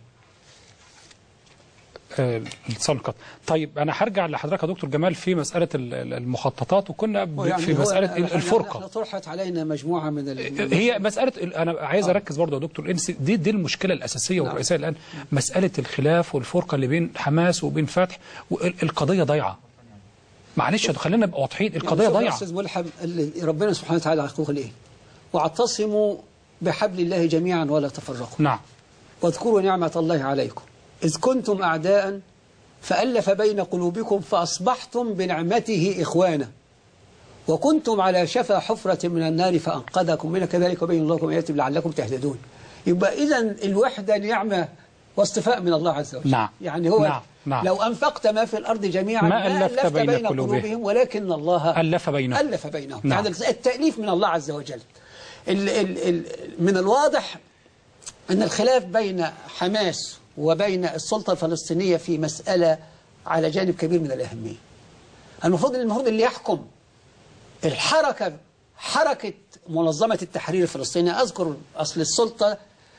الصنقة. طيب أنا هرجع لحضرتك يا دكتور جمال في مسألة المخططات، وكنا يعني في مسألة الفرقة. احنا طرحت علينا مجموعة من هي مسألة، أنا عايز أركز برضه يا دكتور، دي دي المشكلة الأساسية والرئيسية الآن، مسألة الخلاف والفرقة اللي بين حماس وبين فتح، والقضية ضايعة. معلش خلينا نبقى واضحين، القضية يعني ضايعة. أستاذ ملحم، ربنا سبحانه وتعالى يقول إيه؟ واعتصموا بحبل الله جميعا ولا تفرقوا. نعم. واذكروا نعمة الله عليكم إذ كنتم أعداء فألف بين قلوبكم فأصبحتم بنعمته إخوانا وكنتم على شفا حفرة من النار فأنقذكم منها كذلك وبين الله لكم آياته لعلكم تهتدون. يبقى إذن الوحدة نعمة واصطفاء من الله عز وجل. نعم. يعني هو نعم. نعم. لو أنفقت ما في الأرض جميعا ما ألفت, ألفت بين, بين قلوبهم, قلوبهم ولكن الله ألف بينهم. ألف بينهم. نعم. يعني التأليف من الله عز وجل. ال ال ال من الواضح أن الخلاف بين حماس وبين السلطة الفلسطينية في مسألة على جانب كبير من الأهمية. المفروض المفروض اللي يحكم الحركة حركة منظمة التحرير الفلسطينية. أذكر أصل السلطة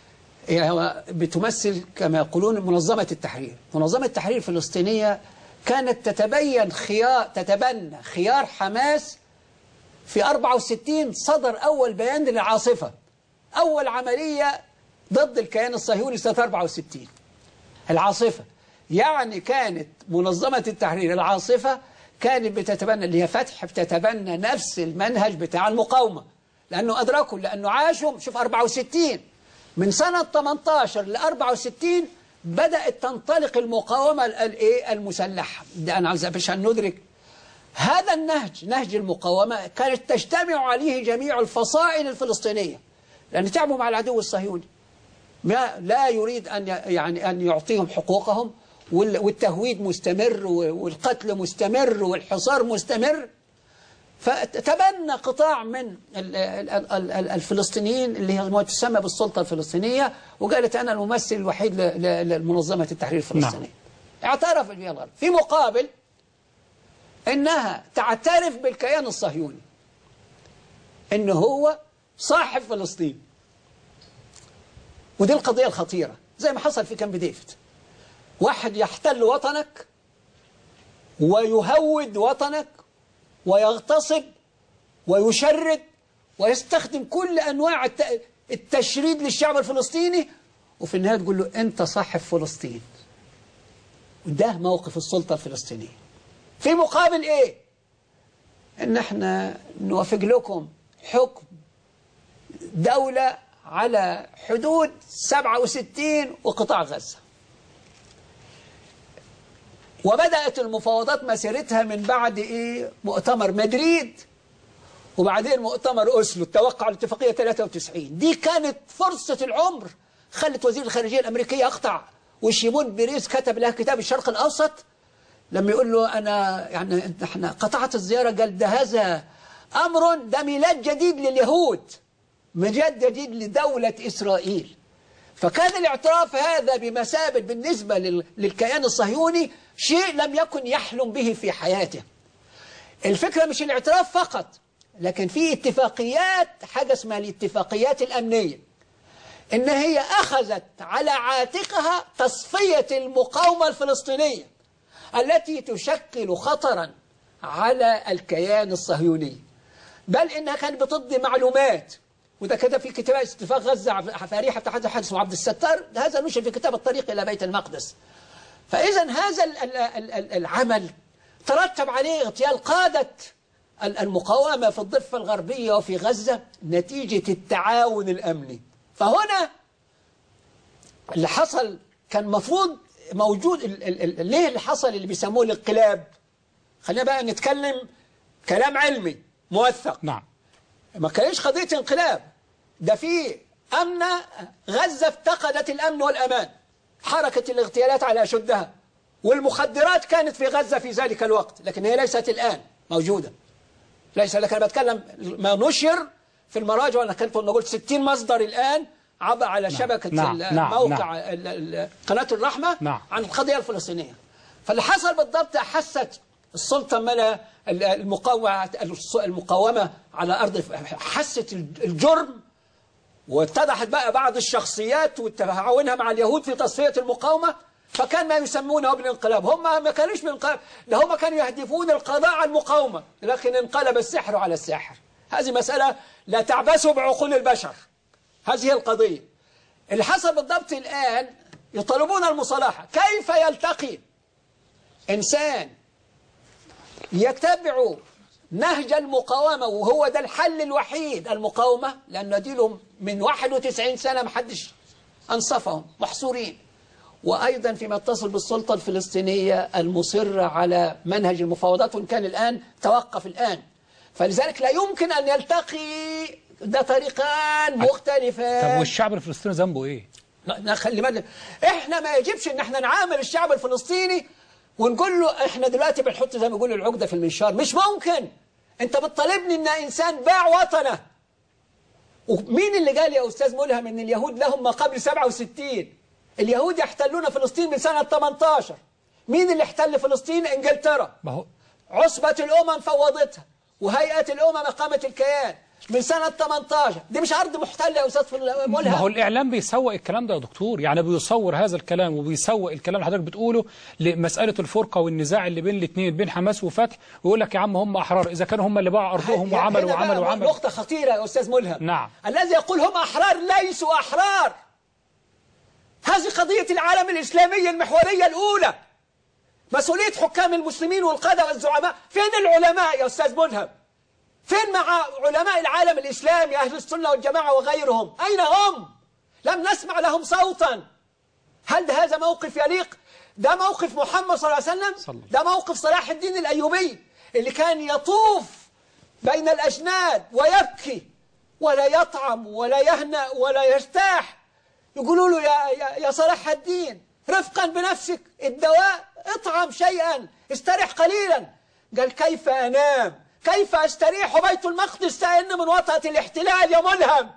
بتمثل كما يقولون منظمة التحرير. منظمة التحرير الفلسطينية كانت تتبين خيار تتبنى خيار حماس. في أربعة وستين صدر أول بيان للعاصفة، أول عملية ضد الكيان الصهيوني سنة أربعة وستين. العاصفة يعني كانت منظمة التحرير العاصفة كانت بتتبنى، اللي هي فتح، بتتبنى نفس المنهج بتاع المقاومة، لأنه أدركوا، لأنه عاشوا. شوف أربعة وستين من سنة ثمانية عشر ل أربعة وستين بدأت تنطلق المقاومة المسلحة. ده أنا عشان ندرك هذا النهج، نهج المقاومة، كانت تجتمع عليه جميع الفصائل الفلسطينية، لأن تعبوا مع العدو الصهيوني، ما لا يريد أن يعني أن يعطيهم حقوقهم، والتهويد مستمر والقتل مستمر والحصار مستمر. فتبنى قطاع من الفلسطينيين اللي هي ما تسمى بالسلطة الفلسطينية، وقالت أنا الممثل الوحيد لمنظمة التحرير الفلسطينية. نعم. اعترف بها الغرب في مقابل إنها تعترف بالكيان الصهيوني إنه هو صاحب فلسطين. ودي القضية الخطيرة، زي ما حصل في كامب ديفيد. واحد يحتل وطنك ويهود وطنك ويغتصب ويشرد ويستخدم كل أنواع التشريد للشعب الفلسطيني، وفي النهاية تقول له أنت صاحب فلسطين. وده موقف السلطة الفلسطينية. في مقابل إيه؟ إن احنا نوافق لكم حكم دولة على حدود سبعة وستين وقطاع غزة. وبدأت المفاوضات مسيرتها من بعد إيه مؤتمر مدريد، وبعدين مؤتمر أوسلو التوقع على الاتفاقية ثلاثة وتسعين. دي كانت فرصة العمر، خلت وزير الخارجية الأمريكية أقطع، وشيمون بيريز كتب لها كتاب الشرق الأوسط لما يقول له أنا يعني احنا قطعت الزيارة، قال ده هذا أمر، ده ميلاد جديد لليهود، ميلاد جديد لدولة إسرائيل. فكان الاعتراف هذا بمثابة بالنسبة للكيان الصهيوني شيء لم يكن يحلم به في حياته. الفكرة مش الاعتراف فقط، لكن في اتفاقيات، حاجة اسمها الاتفاقيات الأمنية، إن هي أخذت على عاتقها تصفية المقاومة الفلسطينية التي تشكل خطرا على الكيان الصهيوني، بل إنها كانت بتضي معلومات. وده كتب في كتاب اتفاق غزة فريحة بتاع حد اسمه عبد الستار، هذا نشر في كتاب الطريق إلى بيت المقدس. فإذا هذا العمل ترتب عليه اغتيال قادة المقاومة في الضفة الغربية وفي غزة نتيجة التعاون الأمني. فهنا اللي حصل كان مفروض موجود. ليه اللي حصل اللي بيسموه الانقلاب؟ خلينا بقى نتكلم كلام علمي موثق. نعم. ما كانش قضية انقلاب، ده في أمن. غزة افتقدت الأمن والأمان، حركة الاغتيالات على أشدها، والمخدرات كانت في غزة في ذلك الوقت، لكن هي ليست الآن موجودة. ليس لك، أنا بتكلم ما نشر في المراجع، وأنا كنت قلت ستين مصدر الآن عبر على نعم. شبكة نعم. الموقع نعم. قناة الرحمة نعم. عن القضية الفلسطينية. فاللي حصل بالضبط، حست السلطة ملا المقاومة المقاومة على أرض، حست الجرم، واتضحت بقى بعض الشخصيات وتعاونها مع اليهود في تصفية المقاومة. فكان ما يسمونه بالانقلاب، هم ما كانوش بالانقلاب، ده هم كانوا يهدفون القضاء على المقاومة، لكن انقلب السحر على الساحر. هذه مسألة لا تعبثوا بعقول البشر، هذه هي القضية. اللي حصل بالضبط الآن يطالبون المصالحة. كيف يلتقي إنسان يتبع نهج المقاومة، وهو ده الحل الوحيد، المقاومة، لأنه دي لهم من واحد وتسعين سنة محدش أنصفهم، محصورين. وأيضا فيما يتصل بالسلطة الفلسطينية المصرة على منهج المفاوضات، وإن كان الآن توقف الآن. فلذلك لا يمكن أن يلتقي، ده طريقان مختلفان. طب والشعب الفلسطيني ذنبه إيه؟ نخلي بالنا، إحنا ما يجبش إن إحنا نعامل الشعب الفلسطيني ونقول له إحنا دلوقتي بنحط زي ما بيقولوا العقدة في المنشار. مش ممكن. أنت بتطالبني إن إنسان باع وطنه. ومين اللي قال يا أستاذ ملهم إن اليهود لهم ما قبل سبعة وستين؟ اليهود يحتلون فلسطين من سنة ثمانية عشر. مين اللي احتل فلسطين؟ انجلترا. ما هو عصبة الأمم فوضتها، وهيئة الأمم أقامت الكيان من سنة ثمانية عشر. دي مش أرض محتلة يا أستاذ ملهم. ما هو الإعلام بيسوق الكلام ده يا دكتور، يعني بيصور هذا الكلام وبيسوق الكلام اللي حضرتك بتقوله لمسألة الفرقة والنزاع اللي بين الاثنين، بين حماس وفتح، ويقول لك يا عم هم أحرار، إذا كانوا هم اللي باعوا أرضهم وعملوا وعملوا وعملوا. نقطة خطيرة يا أستاذ ملهم. نعم. الذي يقول هم أحرار ليسوا أحرار. هذه قضية العالم الإسلامي المحورية الأولى. مسؤولية حكام المسلمين والقادة والزعماء. فين العلماء يا أستاذ ملهم؟ فين مع علماء العالم الإسلامي أهل السنة والجماعة وغيرهم؟ أين هم؟ لم نسمع لهم صوتا. هل هذا موقف يليق؟ ده موقف محمد صلى الله عليه وسلم، ده موقف صلاح الدين الأيوبي اللي كان يطوف بين الأجناد ويبكي ولا يطعم ولا يهنأ ولا يرتاح. يقولوا له يا, يا, يا صلاح الدين رفقا بنفسك، الدواء اطعم شيئا، استريح قليلا. قال كيف أنام، كيف أستريح بيت المقدس سائن من وطأة الاحتلال يا ملهم؟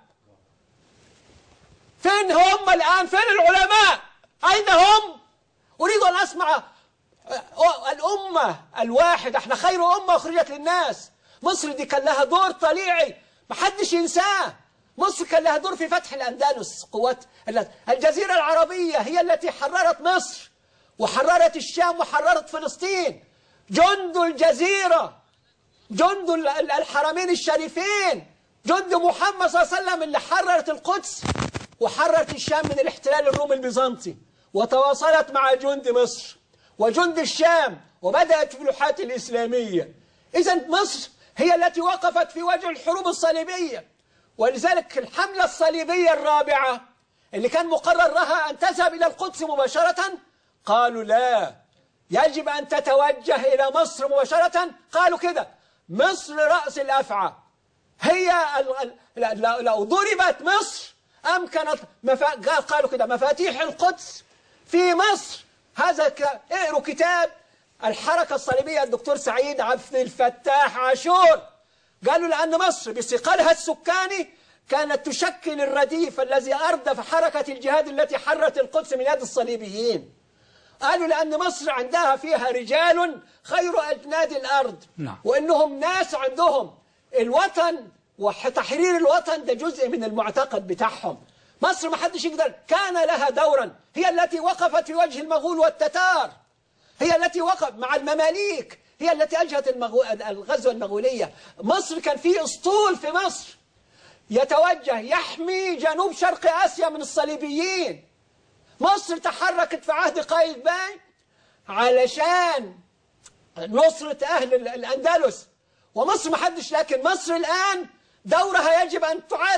فين هم الآن؟ فين العلماء؟ أين هم؟ أريد أن أسمع الأمة الواحدة. احنا خير أمة أخرجت للناس. مصر دي كان لها دور طليعي محدش ينساه. مصر كان لها دور في فتح الأندلس. قوات الجزيرة العربية هي التي حررت مصر وحررت الشام وحررت فلسطين. جند الجزيرة، جند الحرمين الشريفين، جند محمد صلى الله عليه وسلم اللي حررت القدس وحررت الشام من الاحتلال الرومي البيزنطي، وتواصلت مع جند مصر وجند الشام، وبدأت فتوحات الإسلامية. إذن مصر هي التي وقفت في وجه الحروب الصليبية، ولذلك الحملة الصليبية الرابعة اللي كان مقرر لها أن تذهب إلى القدس مباشرة قالوا لا، يجب أن تتوجه إلى مصر مباشرة. قالوا كده مصر رأس الأفعى، هي لو ضربت مصر أمكنت مفا... قالوا كده مفاتيح القدس في مصر. هذا ك... اقروا كتاب الحركة الصليبية الدكتور سعيد عبد الفتاح عاشور. قالوا لأن مصر بثقلها السكاني كانت تشكل الرديف الذي أردف حركة الجهاد التي حرت القدس من يد الصليبيين. قالوا لأن مصر عندها فيها رجال خير أجناد الأرض، نعم. وإنهم ناس عندهم الوطن وتحرير الوطن ده جزء من المعتقد بتاعهم. مصر ما حدش يقدر، كان لها دورا، هي التي وقفت في وجه المغول والتتار، هي التي وقفت مع المماليك، هي التي أجهت المغو... الغزوة المغولية. مصر كان في أسطول في مصر يتوجه يحمي جنوب شرق آسيا من الصليبيين. مصر تحركت في عهد قايتباي علشان نصرة أهل الأندلس، ومصر ما حدش، لكن مصر الآن دورها يجب أن تعاد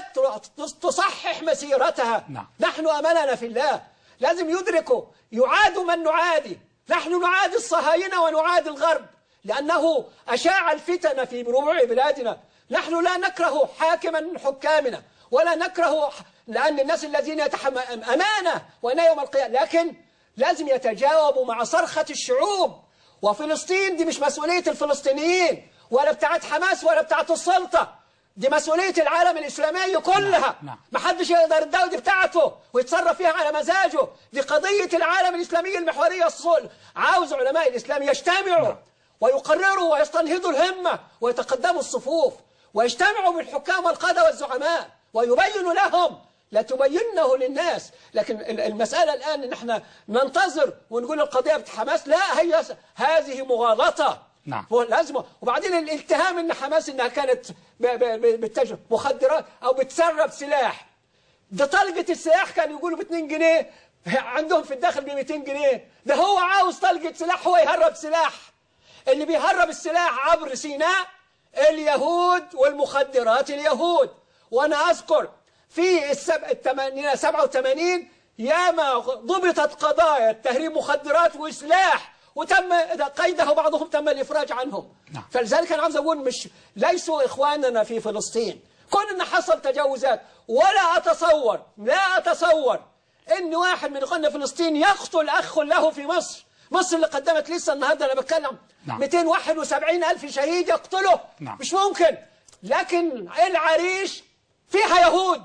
تصحح مسيرتها. نعم. نحن أملنا في الله، لازم يدركوا يعاد من نعادي. نحن نعادي الصهاينة ونعادي الغرب لأنه أشاع الفتن في ربوع بلادنا. نحن لا نكره حاكما من حكامنا ولا نكره، لأن الناس الذين يتحمل أمانة وأنا يوم القيامة، لكن لازم يتجاوبوا مع صرخة الشعوب. وفلسطين دي مش مسؤولية الفلسطينيين ولا بتاعت حماس ولا بتاعت السلطة، دي مسؤولية العالم الإسلامي كلها. نعم. ما حدش يقدر الدولة دي بتاعته ويتصرف فيها على مزاجه، دي قضية العالم الإسلامي المحورية الصلح. عاوز علماء الإسلام يجتمعوا نعم. ويقرروا ويستنهضوا الهمة ويتقدموا الصفوف ويجتمعوا بالحكام والقادة والزعماء ويبينوا لهم، لا تبينه للناس. لكن المسألة الآن ان احنا ننتظر ونقول القضية بتاع حماس، لا، هي هذه مغالطة. نعم. لازم. وبعدين الاتهام ان حماس انها كانت بتتجه مخدرات او بتسرب سلاح، ده طلقة السلاح كانوا يقولوا ب اتنين جنيه عندهم في الداخل ب مئتين جنيه، ده هو عاوز طلقة سلاح، هو يهرب سلاح. اللي بيهرب السلاح عبر سيناء اليهود والمخدرات اليهود. وانا اذكر في الثمانين سبعة وثمانين ياما ضبطت قضايا تهريب مخدرات وسلاح وتم قيده، بعضهم تم الافراج عنهم. نعم. فلذلك انا عاوز اقول مش ليسوا اخواننا في فلسطين، كون ان حصل تجاوزات، ولا اتصور لا اتصور ان واحد من اخواننا في فلسطين يقتل اخ له في مصر. مصر اللي قدمت لسه النهارده انا بتكلم نعم. مئتين وواحد وسبعين ألف شهيد يقتله. نعم. مش ممكن. لكن العريش فيها يهود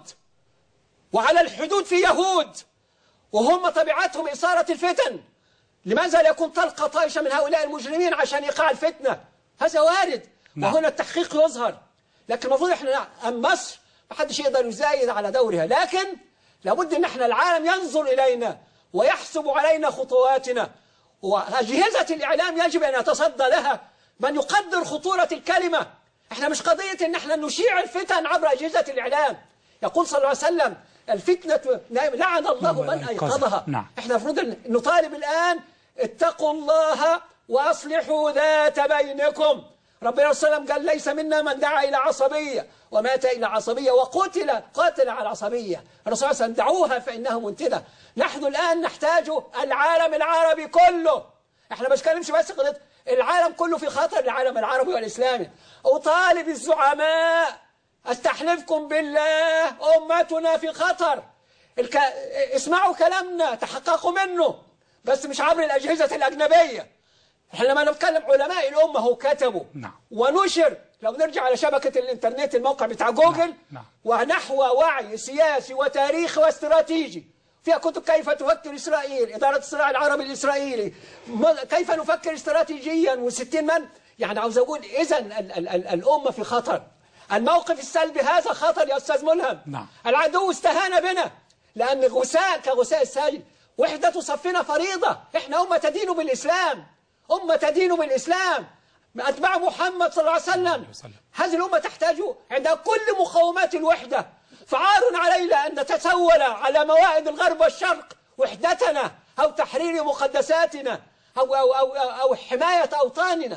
وعلى الحدود في يهود وهم طبيعتهم إثارة الفتن. لماذا لا يكون طلقة طائشة من هؤلاء المجرمين عشان يقع الفتنة؟ هذا وارد. نعم. وهنا التحقيق يظهر. لكن المفروض احنا أم مصر ما حدش يقدر يزايد على دورها، لكن لابد ان احنا العالم ينظر إلينا ويحسب علينا خطواتنا، وأجهزة الإعلام يجب أن يتصدى لها من يقدر خطورة الكلمة. احنا مش قضية ان احنا نشيع الفتن عبر أجهزة الإعلام. يقول صلى الله عليه وسلم الفتنة لعن الله من أيقظها. نعم. احنا المفروض نطالب الآن اتقوا الله وأصلحوا ذات بينكم. ربنا صلى الله عليه وسلم قال ليس منا من دعا إلى عصبية ومات إلى عصبية وقتل قاتل على العصبية. الرسول صلى الله عليه وسلم دعوها فإنها منتدى. نحن الآن نحتاج العالم العربي كله. احنا ما بنتكلمش بس قضية العالم كله في خطر، العالم العربي والإسلامي. أطالب الزعماء أستحلفكم بالله أمتنا في خطر. الك... اسمعوا كلامنا، تحققوا منه، بس مش عبر الأجهزة الأجنبية. احنا لما نتكلم علماء الأمة هو كتبوا نعم. ونشر. لو نرجع على شبكة الإنترنت الموقع بتاع جوجل نعم. نعم. ونحو وعي سياسي وتاريخي واستراتيجي فيها كتب كيف تفكر إسرائيل، إدارة الصراع العربي الإسرائيلي، كيف نفكر استراتيجيا، وستين من. يعني عاوز أقول إذن ال ال ال الأمة في خطر. الموقف السلبي هذا خطر يا أستاذ ملهم. نعم. العدو استهان بنا لأن غثاء كغثاء السيل. وحدة صفنا فريضة. إحنا أمة تدين بالإسلام، أمة تدين بالإسلام، أتباع محمد صلى الله عليه وسلم. هذه الأمة تحتاج عند كل مقومات الوحدة. فعار علينا أن نتسول على موائد الغرب والشرق وحدتنا أو تحرير مقدساتنا أو, أو, أو, أو حماية أوطاننا.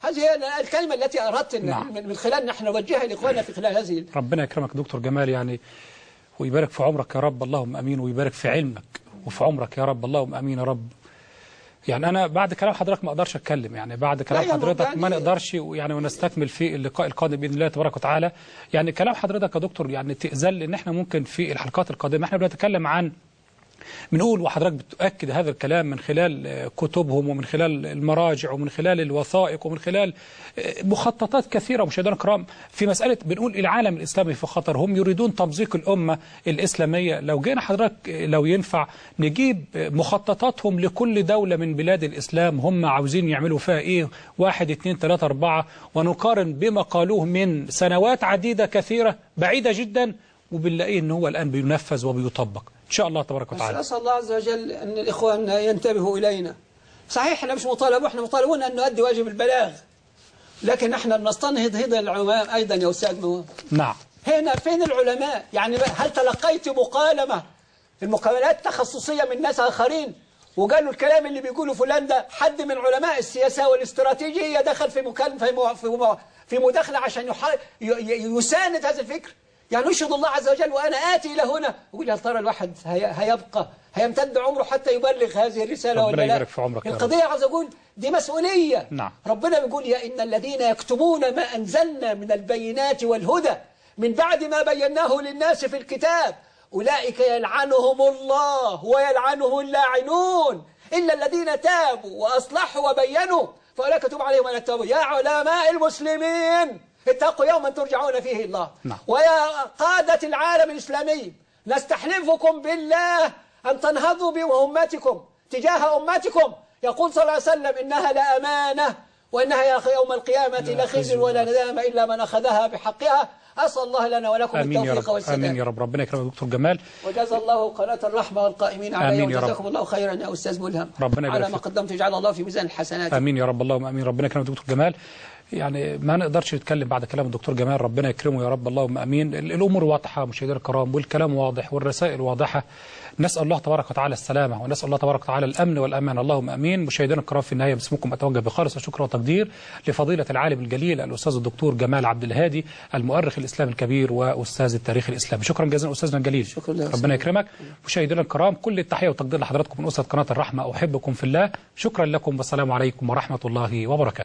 هذه الكلمة التي أردت نعم. من خلال نحن نوجهها لإخواننا في خلال هذه. ربنا يكرمك دكتور جمال يعني ويبارك في عمرك يا رب اللهم أمين، ويبارك في علمك وفي عمرك يا رب اللهم أمين يا رب. يعني أنا بعد كلام حضرتك ما أقدرش أتكلم، يعني بعد كلام حضرتك يعني ما نقدرش يعني ونستكمل في اللقاء القادم بإذن الله تبارك وتعالى. يعني كلام حضرتك يا دكتور يعني تأذل إن إحنا ممكن في الحلقات القادمة إحنا بنتكلم عن بنقول وحضرتك بتؤكد هذا الكلام من خلال كتبهم ومن خلال المراجع ومن خلال الوثائق ومن خلال مخططات كثيرة مشاهدينا الكرام في مسألة بنقول العالم الإسلامي في خطر، هم يريدون تمزيق الأمة الإسلامية. لو جينا حضرتك لو ينفع نجيب مخططاتهم لكل دولة من بلاد الإسلام هم عاوزين يعملوا فيها إيه واحد اثنين ثلاثة أربعة، ونقارن بما قالوه من سنوات عديدة كثيرة بعيدة جدا وبنلاقيه إن هو الآن بينفذ وبيطبق إن شاء الله تبارك وتعالى. أسأل الله عز وجل أن الإخوان ينتبهوا إلينا. صحيح احنا مش مطالبون، احنا مطالبون أن نؤدي واجب البلاغ، لكن احنا بنستنهض هذا العلماء أيضا يا أستاذ نواف. نعم. هنا فين العلماء؟ يعني هل تلقيت مقالمة المقابلات التخصصية من ناس آخرين وقالوا الكلام اللي بيقوله فلان ده حد من علماء السياسة والاستراتيجية دخل في مكالمة في في مداخلة عشان يساند هذا الفكر؟ يعني نشهد الله عز وجل وأنا آتي إلى هنا أقول يا ترى الواحد هي هيبقى هيمتد عمره حتى يبلغ هذه الرسالة ولا لا؟ القضية عاوز أقول دي مسؤولية. نعم. ربنا بيقول يا إن الذين يكتمون ما أنزلنا من البينات والهدى من بعد ما بيناه للناس في الكتاب أولئك يلعنهم الله ويلعنهم اللاعنون إلا الذين تابوا وأصلحوا وبينوا فأولئك تب عليهم أن يتوبوا. يا علماء المسلمين اتقوا يوما ترجعون فيه الله. نعم. ويا قادة العالم الإسلامي نستحلفكم بالله أن تنهضوا بمهمتكم تجاه أمتكم. يقول صلى الله عليه وسلم إنها لأمانة وإنها يوم القيامة لخزي ولا ندامة إلا من أخذها بحقها. أسأل الله لنا ولكم التوفيق والسداد. آمين يا رب. ربنا يكرمك دكتور جمال. وجزا الله قناة الرحمة والقائمين عليها وجزاكم الله خيرا يا أستاذ ملهم. ربنا على ما قدمت يجعل الله في ميزان الحسنات. آمين يا رب اللهم آمين. ربنا يكرمك دكتور جمال. يعني ما نقدرش نتكلم بعد كلام الدكتور جمال ربنا يكرمه يا رب اللهم امين. الامور واضحه مشاهدينا الكرام والكلام واضح والرسائل واضحه. نسال الله تبارك وتعالى السلامه ونسال الله تبارك وتعالى الامن والامان اللهم امين. مشاهدينا الكرام في النهايه باسمكم اتوجه بخالص الشكر والتقدير لفضيله العالم الجليل الاستاذ الدكتور جمال عبد الهادي المؤرخ الاسلامي الكبير واستاذ التاريخ الاسلامي. شكرا جزيلا استاذنا الجليل. شكرا ربنا يكرمك. مشاهدينا الكرام كل التحيه والتقدير لحضراتكم من اسره قناه الرحمه. احبكم في الله. شكرا لكم والسلام عليكم ورحمه الله وبركاته.